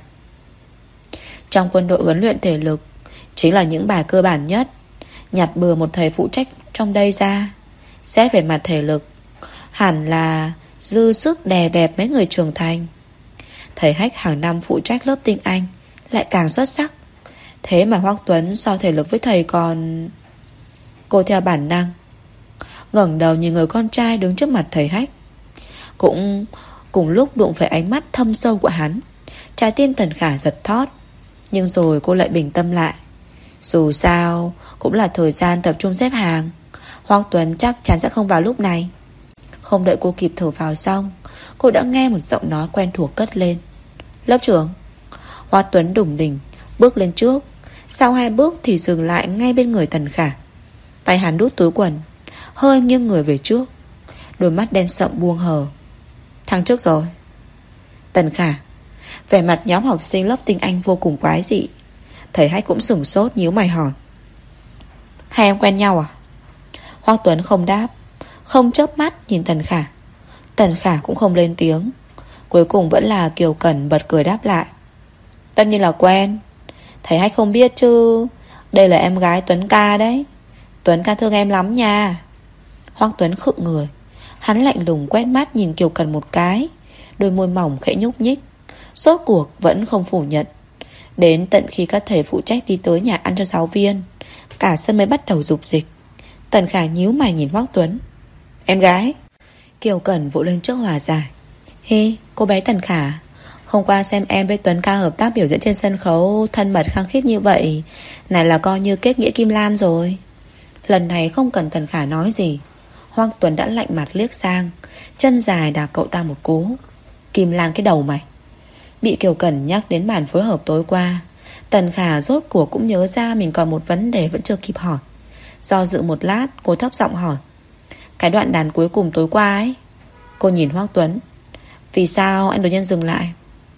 [SPEAKER 1] Trong quân đội huấn luyện thể lực chính là những bài cơ bản nhất. Nhặt bừa một thầy phụ trách trong đây ra, xét về mặt thể lực hẳn là dư sức đè bẹp mấy người trưởng thành. Thầy Hách hàng năm phụ trách lớp Tinh Anh lại càng xuất sắc. Thế mà Hoắc Tuấn so thể lực với thầy còn... Cô theo bản năng ngẩng đầu nhìn người con trai đứng trước mặt thầy Hách. Cũng cùng lúc đụng phải ánh mắt thâm sâu của hắn, trái tim Tần Khả giật thót. Nhưng rồi cô lại bình tâm lại. Dù sao cũng là thời gian tập trung xếp hàng, Hoắc Tuấn chắc chắn sẽ không vào lúc này. Không đợi cô kịp thở vào xong, cô đã nghe một giọng nói quen thuộc cất lên. Lớp trưởng. Hoắc Tuấn đủng đỉnh bước lên trước. Sau 2 bước thì dừng lại ngay bên người Tần Khả. Tay hắn đút túi quần, hơi nghiêng người về trước, đôi mắt đen sậm buông hờ. Tháng trước rồi. Tần Khả. Vẻ mặt nhóm học sinh lớp Tinh Anh vô cùng quái dị. Thầy Hách cũng sửng sốt nhíu mày hỏi. Hai em quen nhau à? Hoắc Tuấn không đáp, không chớp mắt nhìn Tần Khả. Tần Khả cũng không lên tiếng. Cuối cùng vẫn là Kiều Cẩn bật cười đáp lại. Tất nhiên là quen. Thầy Hách không biết chứ, đây là em gái Tuấn ca đấy. Tuấn ca thương em lắm nha. Hoắc Tuấn khựng người. Hắn lạnh lùng quét mắt nhìn Kiều Cẩn một cái, đôi môi mỏng khẽ nhúc nhích. Rốt cuộc vẫn không phủ nhận. Đến tận khi các thầy phụ trách đi tới nhà ăn cho giáo viên, cả sân mới bắt đầu rục dịch. Tần Khả nhíu mày nhìn Hoắc Tuấn. Em gái. Kiều Cẩn vội lên trước hòa giải. Hi, cô bé Tần Khả, hôm qua xem em với Tuấn ca hợp tác biểu diễn trên sân khấu thân mật khăng khít như vậy, này là coi như kết nghĩa kim lan rồi. Lần này không cần Tần Khả nói gì, Hoắc Tuấn đã lạnh mặt liếc sang, chân dài đạp cậu ta một cú. Kim lan cái đầu mày. Bị Kiều Cẩn nhắc đến bản phối hợp tối qua, Tần Khả rốt cuộc cũng nhớ ra mình còn một vấn đề vẫn chưa kịp hỏi. Do dự một lát, cô thấp giọng hỏi. Cái đoạn đàn cuối cùng tối qua ấy. Cô nhìn Hoắc Tuấn. Vì sao anh đột nhiên dừng lại?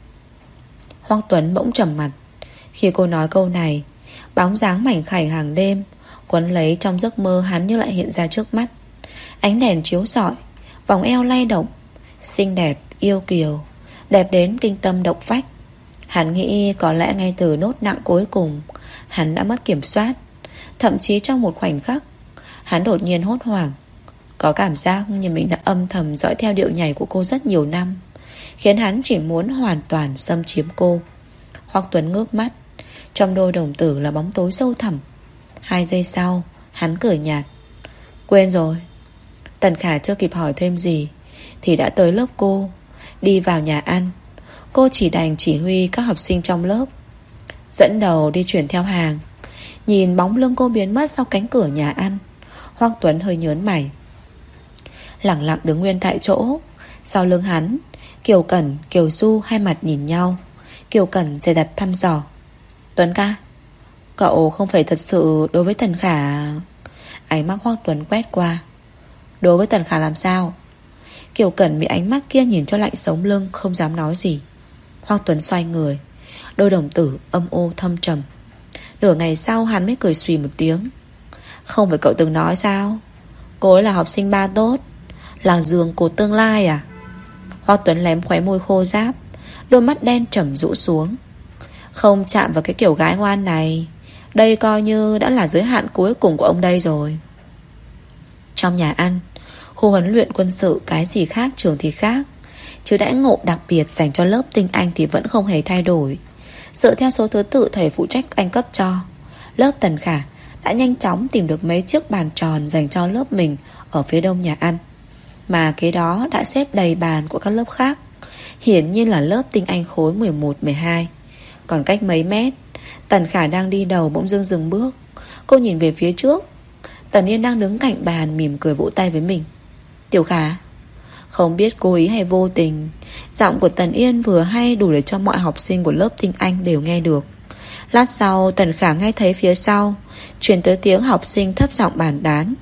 [SPEAKER 1] Hoắc Tuấn bỗng trầm mặt. Khi cô nói câu này, bóng dáng mảnh khảnh hàng đêm quấn lấy trong giấc mơ hắn như lại hiện ra trước mắt. Ánh đèn chiếu rọi, vòng eo lay động, xinh đẹp, yêu kiều, đẹp đến kinh tâm động phách. Hắn nghĩ có lẽ ngay từ nốt nặng cuối cùng, hắn đã mất kiểm soát. Thậm chí trong một khoảnh khắc, hắn đột nhiên hốt hoảng, có cảm giác như mình đã âm thầm dõi theo điệu nhảy của cô rất nhiều năm, khiến hắn chỉ muốn hoàn toàn xâm chiếm cô. Hoắc Tuấn ngước mắt, trong đôi đồng tử là bóng tối sâu thẳm. 2 giây sau, hắn cười nhạt. Quên rồi. Tần Khả chưa kịp hỏi thêm gì thì đã tới lớp cô. Đi vào nhà ăn, cô chỉ đành chỉ huy các học sinh trong lớp, dẫn đầu đi chuyển theo hàng. Nhìn bóng lưng cô biến mất sau cánh cửa nhà ăn, Hoắc Tuấn hơi nhớn mày, lẳng lặng đứng nguyên tại chỗ. Sau lưng hắn, Kiều Cẩn, Kiều Du hai mặt nhìn nhau. Kiều Cẩn dè dặt thăm dò. Tuấn ca, cậu không phải thật sự đối với Tần Khả? Ánh mắt Hoắc Tuấn quét qua. Đối với Tần Khả làm sao? Kiều Cẩn bị ánh mắt kia nhìn cho lạnh sống lưng, không dám nói gì. Hoắc Tuấn xoay người, đôi đồng tử âm u thâm trầm. Nửa ngày sau hắn mới cười xùy một tiếng. Không phải cậu từng nói sao, cô ấy là học sinh ba tốt, là giường của tương lai à? Hoắc Tuấn lém khóe môi khô ráp, đôi mắt đen trầm rũ xuống. Không chạm vào cái kiểu gái ngoan này, đây coi như đã là giới hạn cuối cùng của ông đây rồi. Trong nhà ăn, khu huấn luyện quân sự, cái gì khác trường thì khác, chứ đãi ngộ đặc biệt dành cho lớp tinh Anh thì vẫn không hề thay đổi. Dựa theo số thứ tự thầy phụ trách anh cấp cho, lớp Tần Khả đã nhanh chóng tìm được mấy chiếc bàn tròn dành cho lớp mình ở phía đông nhà ăn, mà kế đó đã xếp đầy bàn của các lớp khác. Hiển nhiên là lớp tinh Anh khối 11, 12. Còn cách mấy mét, Tần Khả đang đi đầu bỗng dưng dừng bước. Cô nhìn về phía trước, Tần Yên đang đứng cạnh bàn mỉm cười vỗ tay với mình. Tiểu Khả. Không biết cố ý hay vô tình, giọng của Tần Yên vừa hay đủ để cho mọi học sinh của lớp tinh Anh đều nghe được. Lát sau Tần Khả nghe thấy phía sau truyền tới tiếng học sinh thấp giọng bàn tán.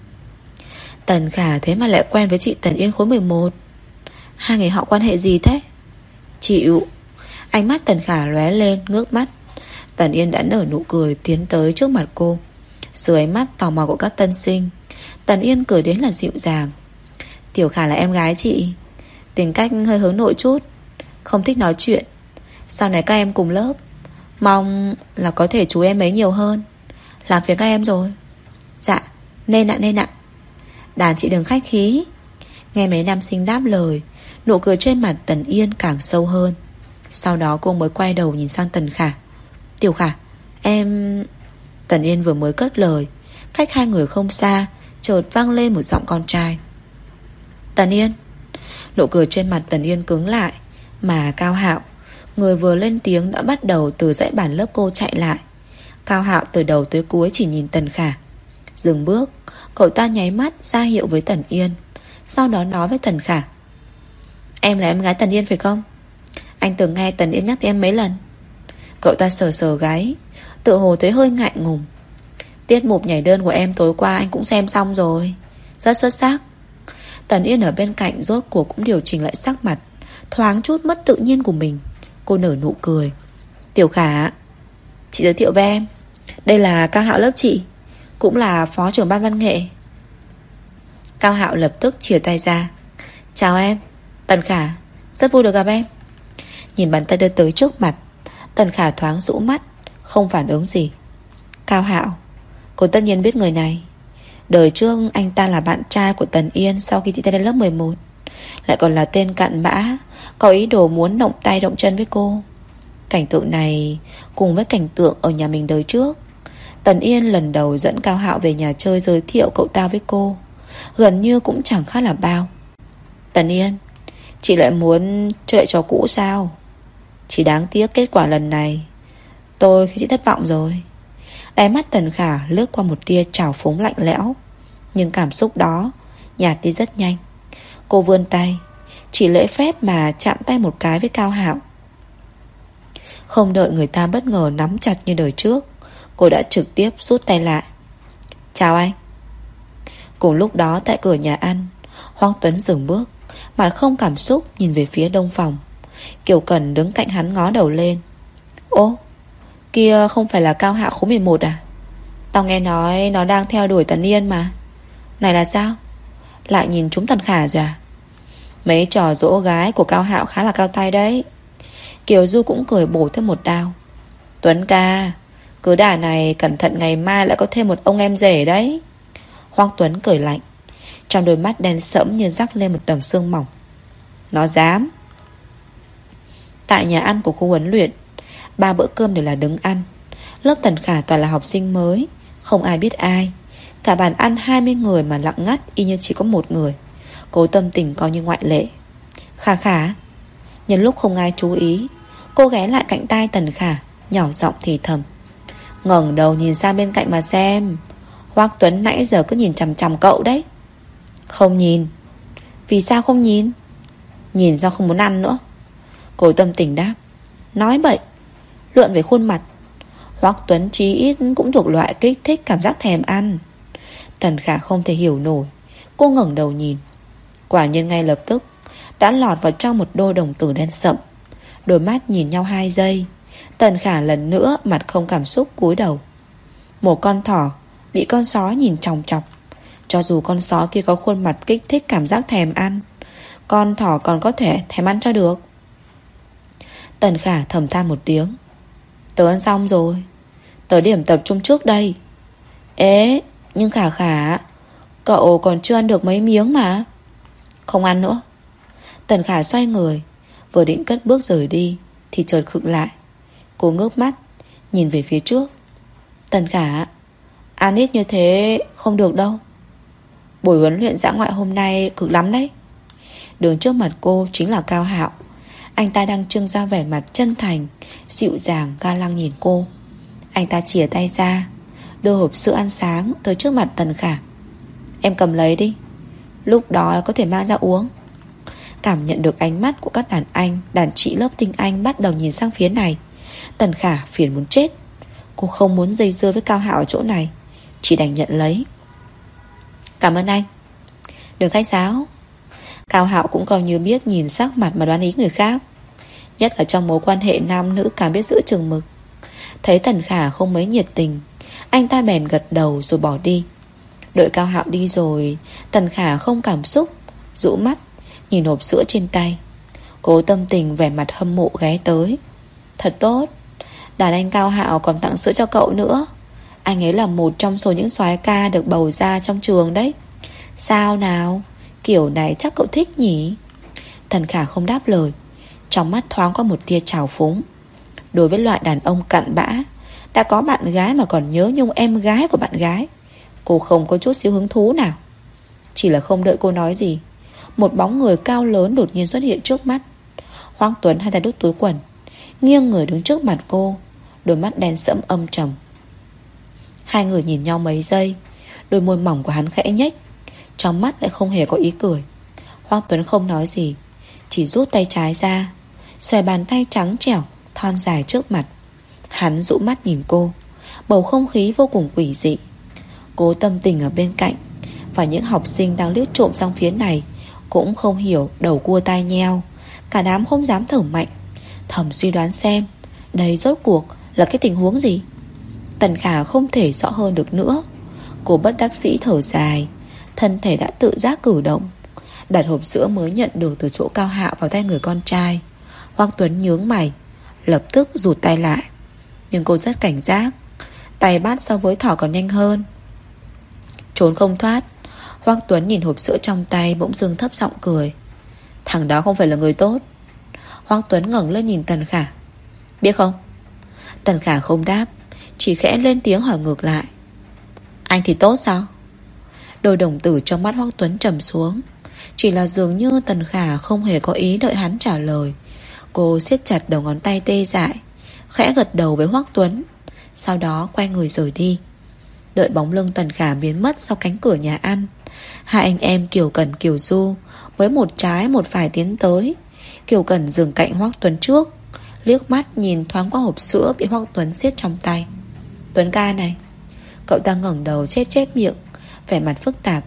[SPEAKER 1] Tần Khả thế mà lại quen với chị Tần Yên khối 11. Hai người họ quan hệ gì thế? Chịu. Ánh mắt Tần Khả lóe lên, ngước mắt. Tần Yên đã nở nụ cười tiến tới trước mặt cô. Dưới ánh mắt tò mò của các tân sinh, Tần Yên cười đến là dịu dàng. Tiểu Khả là em gái chị, tính cách hơi hướng nội chút, không thích nói chuyện. Sau này các em cùng lớp, mong là có thể chú em ấy nhiều hơn. Làm phiền các em rồi. Dạ, nên ạ. Đàn chị đừng khách khí. Nghe mấy nam sinh đáp lời, nụ cười trên mặt Tần Yên càng sâu hơn. Sau đó cô mới quay đầu nhìn sang Tần Khả. Tiểu Khả, em... Tần Yên vừa mới cất lời, cách hai người không xa chợt vang lên một giọng con trai. Tần Yên. Nụ cười trên mặt Tần Yên cứng lại. Mà Cao Hạo, người vừa lên tiếng, đã bắt đầu từ dãy bàn lớp cô chạy lại. Cao Hạo từ đầu tới cuối chỉ nhìn Tần Khả. Dừng bước, cậu ta nháy mắt ra hiệu với Tần Yên, sau đó nói với Tần Khả. Em là em gái Tần Yên phải không? Anh từng nghe Tần Yên nhắc tới em mấy lần. Cậu ta sờ sờ gáy, tự hồ thấy hơi ngại ngùng. Tiết mục nhảy đơn của em tối qua anh cũng xem xong rồi, rất xuất sắc. Tần Yên ở bên cạnh rốt cuộc cũng điều chỉnh lại sắc mặt, thoáng chút mất tự nhiên của mình. Cô nở nụ cười. Tiểu Khả, chị giới thiệu với em, đây là Cao Hạo lớp chị, cũng là phó trưởng ban văn nghệ. Cao Hạo lập tức chìa tay ra. Chào em, Tần Khả, rất vui được gặp em. Nhìn bàn tay đưa tới trước mặt, Tần Khả thoáng rũ mắt, không phản ứng gì. Cao Hạo, cô tất nhiên biết người này. Đời trước anh ta là bạn trai của Tần Yên sau khi chị ta lên lớp 11, lại còn là tên cặn bã, có ý đồ muốn động tay động chân với cô. Cảnh tượng này cùng với cảnh tượng ở nhà mình đời trước, Tần Yên lần đầu dẫn Cao Hạo về nhà chơi giới thiệu cậu ta với cô, gần như cũng chẳng khác là bao. Tần Yên, chị lại muốn chơi lại trò cũ sao? Chỉ đáng tiếc kết quả lần này tôi khiến chị thất vọng rồi. Đáy mắt Tần Khả lướt qua một tia trào phúng lạnh lẽo, nhưng cảm xúc đó nhạt đi rất nhanh. Cô vươn tay, chỉ lễ phép mà chạm tay một cái với Cao Hạo. Không đợi người ta bất ngờ nắm chặt như đời trước, cô đã trực tiếp rút tay lại. Chào anh. Cùng lúc đó tại cửa nhà ăn, Hoang Tuấn dừng bước, mặt không cảm xúc nhìn về phía đông phòng. Kiều Cần đứng cạnh hắn ngó đầu lên. Ô, kia không phải là Cao Hạo khối 11 à? Tao nghe nói nó đang theo đuổi Tần Yên mà. Này là sao? Lại nhìn trúng Tần Khả rồi à? Mấy trò dỗ gái của Cao Hạo khá là cao tay đấy. Kiều Du cũng cười bổ thêm một đao. Tuấn ca, cứ đà này cẩn thận ngày mai lại có thêm một ông em rể đấy. Hoang Tuấn cười lạnh, trong đôi mắt đen sẫm như rắc lên một tầng sương mỏng. Nó dám. Tại nhà ăn của khu huấn luyện, 3 bữa cơm đều là đứng ăn. Lớp Tần Khả toàn là học sinh mới, không ai biết ai. Cả bàn ăn 20 người mà lặng ngắt y như chỉ có một người. Cố Tâm Tình coi như ngoại lệ. Khả Khả. Nhân lúc không ai chú ý, cô ghé lại cạnh tai Tần Khả, nhỏ giọng thì thầm. Ngẩng đầu nhìn sang bên cạnh mà xem, Hoác Tuấn nãy giờ cứ nhìn chằm chằm cậu đấy. Không nhìn. Vì sao không nhìn? Nhìn sao không muốn ăn nữa? Cố Tâm Tình đáp. Nói bậy. Lượn về khuôn mặt. Hoác Tuấn chí ít cũng thuộc loại kích thích cảm giác thèm ăn. Tần Khả không thể hiểu nổi. Cô ngẩng đầu nhìn, quả nhiên ngay lập tức đã lọt vào trong một đôi đồng tử đen sậm. Đôi mắt nhìn nhau 2 giây. Tần Khả lần nữa mặt không cảm xúc cúi đầu. Một con thỏ bị con sói nhìn chòng chọc. Cho dù con sói kia có khuôn mặt kích thích cảm giác thèm ăn, con thỏ còn có thể thèm ăn cho được. Tần Khả thầm than một tiếng. Tớ ăn xong rồi. Tớ điểm tập trung trước đây. Ế, nhưng Khả Khả, cậu còn chưa ăn được mấy miếng mà. Không ăn nữa. Tần Khả xoay người, vừa định cất bước rời đi thì chợt khựng lại. Cô ngước mắt, nhìn về phía trước. Tần Khả, ăn ít như thế không được đâu. Buổi huấn luyện dã ngoại hôm nay cực lắm đấy. Đứng trước mặt cô chính là Cao Hạo. Anh ta đang trưng ra vẻ mặt chân thành, dịu dàng ga lăng nhìn cô. Anh ta chìa tay ra, đưa hộp sữa ăn sáng tới trước mặt Tần Khả. Em cầm lấy đi, lúc đó có thể mang ra uống. Cảm nhận được ánh mắt của các đàn anh, đàn chị lớp tinh anh bắt đầu nhìn sang phía này. Tần Khả phiền muốn chết. Cô không muốn dây dưa với Cao Hạo ở chỗ này, chỉ đành nhận lấy. Cảm ơn anh. Đừng khách sáo. Cao Hạo cũng coi như biết nhìn sắc mặt mà đoán ý người khác, nhất là trong mối quan hệ nam nữ càng biết giữ chừng mực. Thấy Tần Khả không mấy nhiệt tình, anh ta bèn gật đầu rồi bỏ đi. Đợi Cao Hạo đi rồi, Tần Khả không cảm xúc, rũ mắt nhìn hộp sữa trên tay. Cố tâm tình vẻ mặt hâm mộ ghé tới. Thật tốt, đàn anh Cao Hạo còn tặng sữa cho cậu nữa. Anh ấy là một trong số những soái ca được bầu ra trong trường đấy. Sao nào, kiểu này chắc cậu thích nhỉ? Tần Khả không đáp lời, trong mắt thoáng qua một tia trào phúng. Đối với loại đàn ông cặn bã, đã có bạn gái mà còn nhớ nhung em gái của bạn gái, cô không có chút xíu hứng thú nào. Chỉ là không đợi cô nói gì, một bóng người cao lớn đột nhiên xuất hiện trước mắt. Hoang Tuấn hai tay đút túi quần, nghiêng người đứng trước mặt cô, đôi mắt đen sẫm âm trầm. Hai người nhìn nhau mấy giây, đôi môi mỏng của hắn khẽ nhếch, trong mắt lại không hề có ý cười. Hoang Tuấn không nói gì, chỉ rút tay trái ra, xòe bàn tay trắng trẻo thon dài trước mặt. Hắn dụ mắt nhìn cô, bầu không khí vô cùng quỷ dị. Cố tâm tình ở bên cạnh và những học sinh đang liếc trộm sang phía này cũng không hiểu, đầu cua tai nheo. Cả đám không dám thở mạnh, thầm suy đoán xem đây rốt cuộc là cái tình huống gì. Tần Khả không thể rõ hơn được nữa. Cô bất đắc dĩ thở dài, thân thể đã tự giác cử động, đặt hộp sữa mới nhận được từ chỗ Cao Hạo vào tay người con trai. Hoang Tuấn nhướng mày, lập tức rụt tay lại. Nhưng cô rất cảnh giác, tay bắt so với thỏ còn nhanh hơn. Trốn không thoát. Hoang Tuấn nhìn hộp sữa trong tay, bỗng dưng thấp giọng cười. Thằng đó không phải là người tốt. Hoang Tuấn ngẩng lên nhìn Tần Khả. Biết không? Tần Khả không đáp, chỉ khẽ lên tiếng hỏi ngược lại. Anh thì tốt sao? Đôi đồng tử trong mắt Hoang Tuấn trầm xuống. Chỉ là dường như Tần Khả không hề có ý đợi hắn trả lời. Cô siết chặt đầu ngón tay tê dại, khẽ gật đầu với Hoang Tuấn, sau đó quay người rời đi. Đợi bóng lưng Tần Khả biến mất sau cánh cửa nhà ăn, hai anh em Kiều Cẩn Kiều Du với một trái một phải tiến tới. Kiều Cẩn dừng cạnh Hoang Tuấn trước, liếc mắt nhìn thoáng qua hộp sữa bị Hoang Tuấn siết trong tay. Tuấn ca này. Cậu ta ngẩng đầu chép chép miệng, vẻ mặt phức tạp.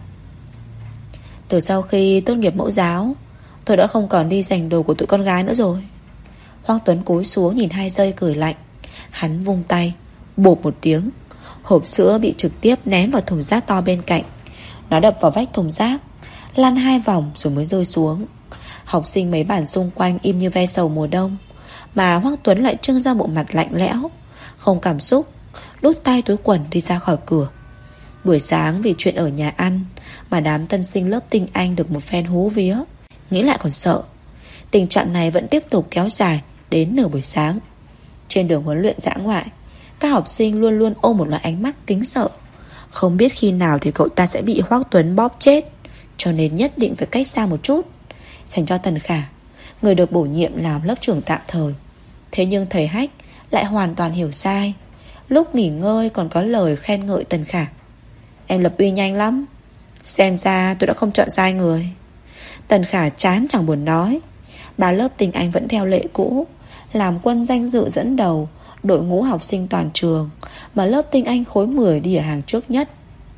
[SPEAKER 1] Từ sau khi tốt nghiệp mẫu giáo, tôi đã không còn đi giành đồ của tụi con gái nữa rồi. Hoang Tuấn cúi xuống nhìn 2 giây cười lạnh. Hắn vung tay, bộp một tiếng, hộp sữa bị trực tiếp ném vào thùng rác to bên cạnh. Nó đập vào vách thùng rác, lăn 2 vòng rồi mới rơi xuống. Học sinh mấy bàn xung quanh im như ve sầu mùa đông, mà Hoang Tuấn lại trưng ra bộ mặt lạnh lẽo, không cảm xúc, đút tay túi quần đi ra khỏi cửa. Buổi sáng vì chuyện ở nhà ăn mà đám tân sinh lớp tinh anh được một phen hú vía, nghĩ lại còn sợ. Tình trạng này vẫn tiếp tục kéo dài đến nửa buổi sáng. Trên đường huấn luyện dã ngoại, các học sinh luôn luôn ôm một loại ánh mắt kính sợ. Không biết khi nào thì cậu ta sẽ bị Hoác Tuấn bóp chết, cho nên nhất định phải cách xa một chút. Dành cho Tần Khả, người được bổ nhiệm làm lớp trưởng tạm thời. Thế nhưng thầy Hách lại hoàn toàn hiểu sai. Lúc nghỉ ngơi còn có lời khen ngợi Tần Khả. Em lập uy nhanh lắm. Xem ra tôi đã không chọn sai người. Tần Khả chán chẳng buồn nói. Ba lớp tình anh vẫn theo lệ cũ, làm quân danh dự dẫn đầu đội ngũ học sinh toàn trường, mà lớp tinh anh khối 10 đi ở hàng trước nhất.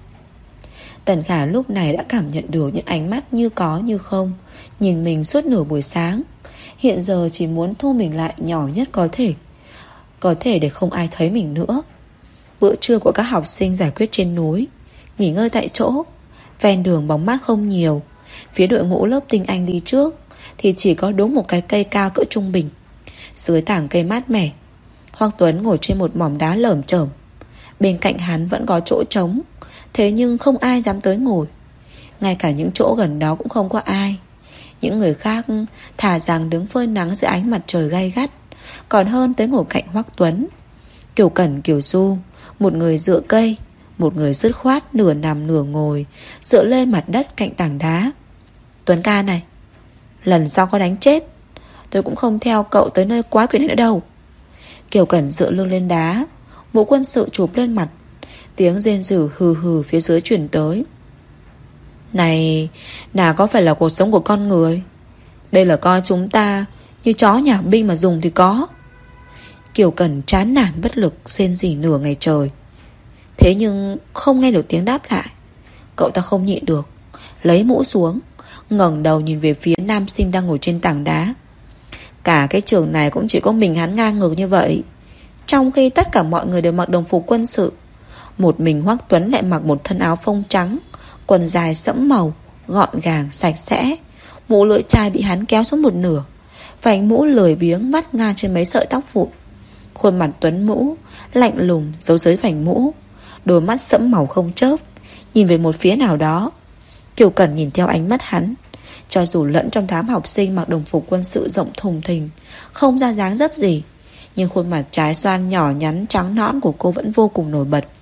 [SPEAKER 1] Tần Khả lúc này đã cảm nhận được những ánh mắt như có như không nhìn mình suốt nửa buổi sáng. Hiện giờ chỉ muốn thu mình lại nhỏ nhất có thể để không ai thấy mình nữa. Bữa trưa của các học sinh giải quyết trên núi, nghỉ ngơi tại chỗ. Ven đường bóng mát không nhiều. Phía đội ngũ lớp tinh anh đi trước thì chỉ có đúng một cái cây cao cỡ trung bình. Dưới tảng cây mát mẻ, Hoắc Tuấn ngồi trên một mỏm đá lởm chởm. Bên cạnh hắn vẫn có chỗ trống, thế nhưng không ai dám tới ngồi. Ngay cả những chỗ gần đó cũng không có ai. Những người khác thà rằng đứng phơi nắng dưới ánh mặt trời gay gắt, còn hơn tới ngồi cạnh Hoắc Tuấn. Kiều Cẩn Kiều Du, một người dựa cây, một người dứt khoát nửa nằm nửa ngồi, dựa lên mặt đất cạnh tảng đá. Tuấn ca này, lần sau có đánh chết tôi cũng không theo cậu tới nơi quá quyến nữa đâu. Kiều Cẩn dựa lưng lên đá, mũ quân sự chụp lên mặt. Tiếng rên rỉ hừ hừ phía dưới truyền tới. Này, nào có phải là cuộc sống của con người. Đây là coi chúng ta như chó nhà binh mà dùng thì có. Kiều Cẩn chán nản bất lực rên rỉ nửa ngày trời. Thế nhưng không nghe được tiếng đáp lại. Cậu ta không nhịn được, lấy mũ xuống, ngẩng đầu nhìn về phía nam sinh đang ngồi trên tảng đá. Cả cái trường này cũng chỉ có mình hắn ngang ngược như vậy, trong khi tất cả mọi người đều mặc đồng phục quân sự. Một mình Hoắc Tuấn lại mặc một thân áo phông trắng, quần dài sẫm màu, gọn gàng, sạch sẽ. Mũ lưỡi chai bị hắn kéo xuống một nửa, vành mũ lười biếng vắt ngang trên mấy sợi tóc vụn. Khuôn mặt Tuấn mũ lạnh lùng giấu dưới vành mũ, đôi mắt sẫm màu không chớp, nhìn về một phía nào đó. Kiều Cẩn nhìn theo ánh mắt hắn. Cho dù lẫn trong đám học sinh mặc đồng phục quân sự rộng thùng thình, không ra dáng dấp gì, nhưng khuôn mặt trái xoan nhỏ nhắn trắng nõn của cô vẫn vô cùng nổi bật.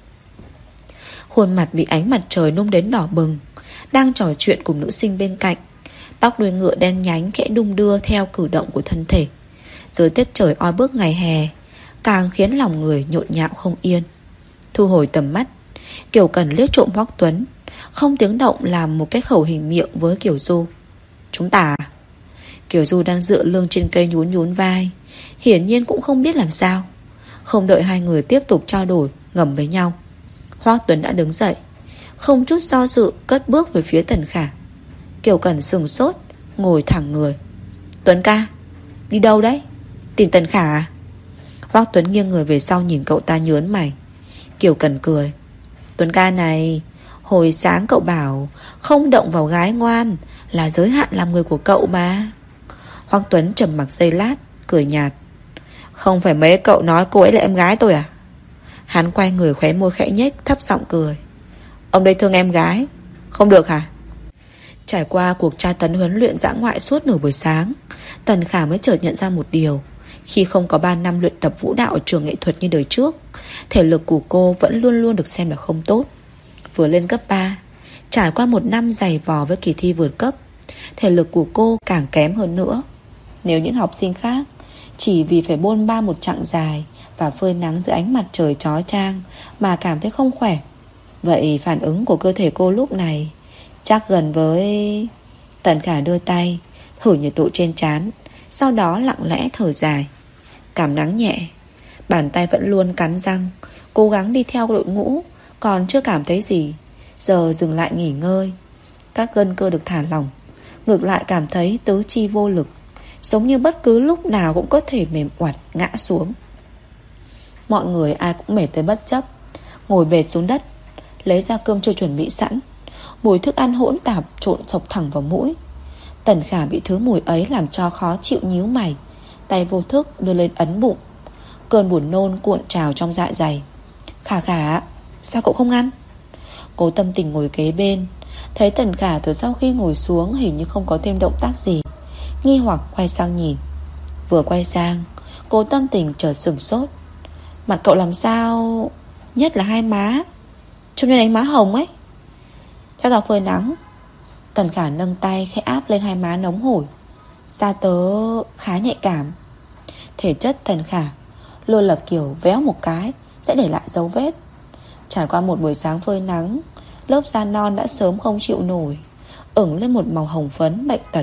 [SPEAKER 1] Khuôn mặt bị ánh mặt trời nung đến đỏ bừng, đang trò chuyện cùng nữ sinh bên cạnh. Tóc đuôi ngựa đen nhánh khẽ đung đưa theo cử động của thân thể. Dưới tiết trời oi bức ngày hè, càng khiến lòng người nhộn nhạo không yên. Thu hồi tầm mắt, Kiều Cẩn liếc trộm Hoắc Tuấn, không tiếng động làm một cái khẩu hình miệng với Kiều Du. Chúng ta à? Kiều Du đang dựa lưng trên cây nhún nhún vai, hiển nhiên cũng không biết làm sao. Không đợi hai người tiếp tục trao đổi ngầm với nhau, Hoắc Tuấn đã đứng dậy, không chút do dự cất bước về phía Tần Khả. Kiều Cẩn sừng sốt, ngồi thẳng người. Tuấn ca, đi đâu đấy? Tìm Tần Khả à? Hoắc Tuấn nghiêng người về sau nhìn cậu ta nhớn mày. Kiều Cẩn cười. Tuấn ca này, hồi sáng cậu bảo không động vào gái ngoan là giới hạn làm người của cậu mà. Hoắc Tuấn trầm mặc giây lát, cười nhạt. Không phải mấy cậu nói cô ấy là em gái tôi à? Hắn quay người khóe môi khẽ nhếch, thấp giọng cười. Ông đây thương em gái, không được hả? Trải qua cuộc tra tấn huấn luyện dã ngoại suốt nửa buổi sáng, Tần Khả mới chợt nhận ra một điều. Khi không có 3 năm luyện tập vũ đạo ở trường nghệ thuật như đời trước, thể lực của cô vẫn luôn luôn được xem là không tốt. Vừa lên cấp 3, trải qua 1 năm dày vò với kỳ thi vượt cấp, thể lực của cô càng kém hơn nữa. Nếu những học sinh khác chỉ vì phải bôn ba một chặng dài và phơi nắng dưới ánh mặt trời chói chang mà cảm thấy không khỏe, vậy phản ứng của cơ thể cô lúc này chắc gần với... Tần Khả đưa tay thử nhiệt độ trên trán, sau đó lặng lẽ thở dài. Cảm nắng nhẹ, bàn tay vẫn luôn cắn răng, cố gắng đi theo đội ngũ, còn chưa cảm thấy gì. Giờ dừng lại nghỉ ngơi, các gân cơ được thả lỏng, ngược lại cảm thấy tứ chi vô lực, giống như bất cứ lúc nào cũng có thể mềm oặt ngã xuống. Mọi người ai cũng mệt tới bất chấp, ngồi bệt xuống đất, lấy ra cơm chưa chuẩn bị sẵn. Mùi thức ăn hỗn tạp trộn sộc thẳng vào mũi. Tần Khả bị thứ mùi ấy làm cho khó chịu nhíu mày, tay vô thức đưa lên ấn bụng. Cơn buồn nôn cuộn trào trong dạ dày. Khả Khả, sao cậu không ăn? Cố Tâm Tình ngồi kế bên, thấy Tần Khả từ sau khi ngồi xuống hình như không có thêm động tác gì, nghi hoặc quay sang nhìn. Vừa quay sang, Cố Tâm Tình chợt sửng sốt. Mặt cậu làm sao? Nhất là hai má, trông như đánh má hồng ấy. Chắc do phơi nắng. Tần Khả nâng tay khẽ áp lên hai má nóng hổi. Da tớ khá nhạy cảm. Thể chất Tần Khả luôn là kiểu véo một cái sẽ để lại dấu vết. Trải qua một buổi sáng phơi nắng, lớp da non đã sớm không chịu nổi, ửng lên một màu hồng phấn bệnh tật.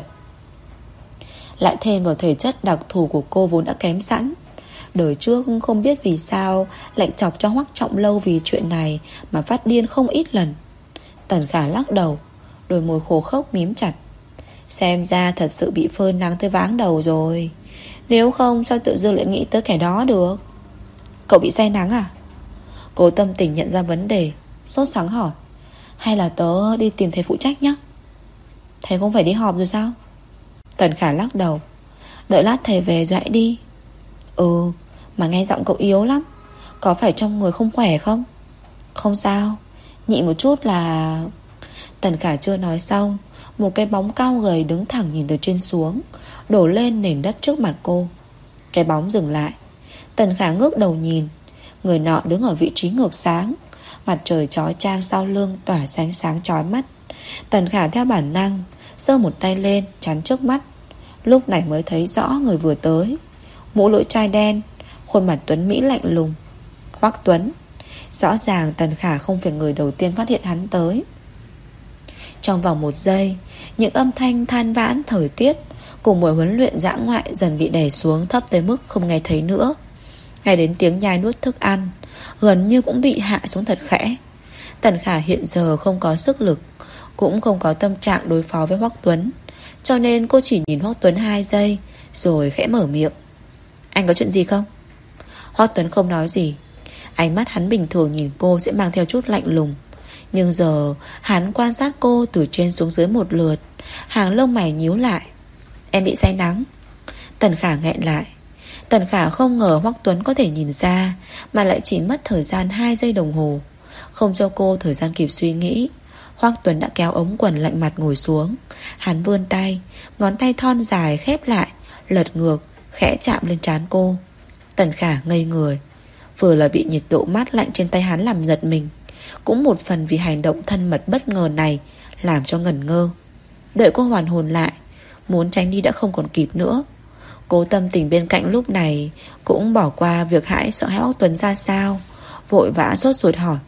[SPEAKER 1] Lại thêm vào thể chất đặc thù của cô vốn đã kém sẵn. Đời trước không biết vì sao lại chọc cho Hoắc Trọng Lâu vì chuyện này mà phát điên không ít lần. Tần Khả lắc đầu, đôi môi khô khốc mím chặt. Xem ra thật sự bị phơi nắng tới váng đầu rồi. Nếu không sao tự dưng lại nghĩ tới kẻ đó được. Cậu bị say nắng à? Cố Tâm Tình nhận ra vấn đề, sốt sắng hỏi. Hay là tớ đi tìm thầy phụ trách nhé? Thầy không phải đi họp rồi sao? Tần Khả lắc đầu. Đợi lát thầy về dạy đi. Ừ, Mà nghe giọng cậu yếu lắm. Có phải trong người không khỏe không? Không sao, nhịn một chút là... Tần Khả chưa nói xong, một cái bóng cao gầy đứng thẳng nhìn từ trên xuống, đổ lên nền đất trước mặt cô. Cái bóng dừng lại. Tần Khả ngước đầu nhìn. Người nọ đứng ở vị trí ngược sáng. Mặt trời chói chang sau lưng tỏa ánh sáng chói mắt. Tần Khả theo bản năng giơ một tay lên chắn trước mắt. Lúc này mới thấy rõ người vừa tới. Mũ lưỡi chai đen, khuôn mặt tuấn mỹ lạnh lùng. Hoắc Tuấn. Rõ ràng Tần Khả không phải người đầu tiên phát hiện hắn tới. Trong vòng 1 giây, những âm thanh than vãn thời tiết cùng buổi huấn luyện dã ngoại dần bị đè xuống thấp tới mức không nghe thấy nữa. Ngay đến tiếng nhai nuốt thức ăn gần như cũng bị hạ xuống thật khẽ. Tần Khả hiện giờ không có sức lực, cũng không có tâm trạng đối phó với Hoắc Tuấn, cho nên cô chỉ nhìn Hoắc Tuấn 2 giây rồi khẽ mở miệng. Anh có chuyện gì không? Hoắc Tuấn không nói gì. Ánh mắt hắn bình thường nhìn cô sẽ mang theo chút lạnh lùng, nhưng giờ hắn quan sát cô từ trên xuống dưới một lượt, hàng lông mày nhíu lại. Em bị say nắng. Tần Khả nghẹn lại. Tần Khả không ngờ Hoắc Tuấn có thể nhìn ra, mà lại chỉ mất thời gian 2 giây đồng hồ. Không cho cô thời gian kịp suy nghĩ, Hoắc Tuấn đã kéo ống quần lạnh mặt ngồi xuống. Hắn vươn tay, ngón tay thon dài khép lại, lật ngược, khẽ chạm lên trán cô. Tần Khả ngây người. Vừa là bị nhiệt độ mát lạnh trên tay hắn làm giật mình, cũng một phần vì hành động thân mật bất ngờ này làm cho ngẩn ngơ. Đợi cô hoàn hồn lại, muốn tránh đi đã không còn kịp nữa. Cố Tâm Tình bên cạnh lúc này cũng bỏ qua việc hãi sợ hãi Hoắc Tuấn ra sao, vội vã sốt ruột hỏi.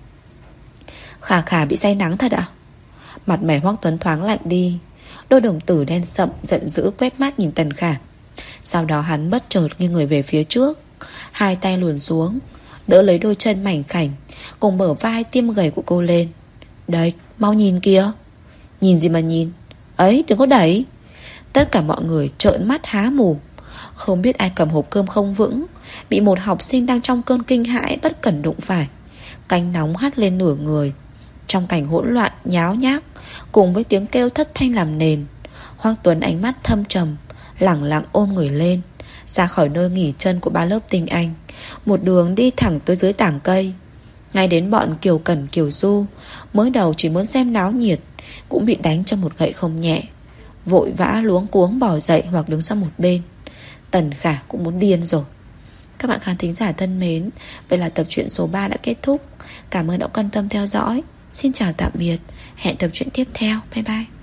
[SPEAKER 1] Khả Khả bị say nắng thật ạ? Mặt mày Hoắc Tuấn thoáng lạnh đi, đôi đồng tử đen sậm giận dữ quét mắt nhìn Tần Khả. Sau đó hắn bất chợt nghiêng người về phía trước, hai tay luồn xuống, đỡ lấy đôi chân mảnh khảnh cùng bờ vai tiêm gầy của cô lên. Đấy, mau nhìn kìa. Nhìn gì mà nhìn? Ấy, đừng có đẩy. Tất cả mọi người trợn mắt há mồm. Không biết ai cầm hộp cơm không vững, bị một học sinh đang trong cơn kinh hãi bất cẩn đụng phải. Cánh nóng hắt lên nửa người. Trong cảnh hỗn loạn nháo nhác cùng với tiếng kêu thất thanh làm nền, Hoắc Tuấn ánh mắt thâm trầm, lẳng lặng ôm người lên, ra khỏi nơi nghỉ chân của ba lớp tinh anh, một đường đi thẳng tới dưới tảng cây. Ngay đến bọn Kiều Cẩn Kiều Du mới đầu chỉ muốn xem náo nhiệt cũng bị đánh cho một gậy không nhẹ, vội vã luống cuống bỏ dậy hoặc đứng sang một bên. Tần Khả cũng muốn điên rồi. Các bạn khán thính giả thân mến, vậy là tập truyện số 3 đã kết thúc. Cảm ơn đã quan tâm theo dõi. Xin chào tạm biệt. Hẹn tập truyện tiếp theo. Bye bye.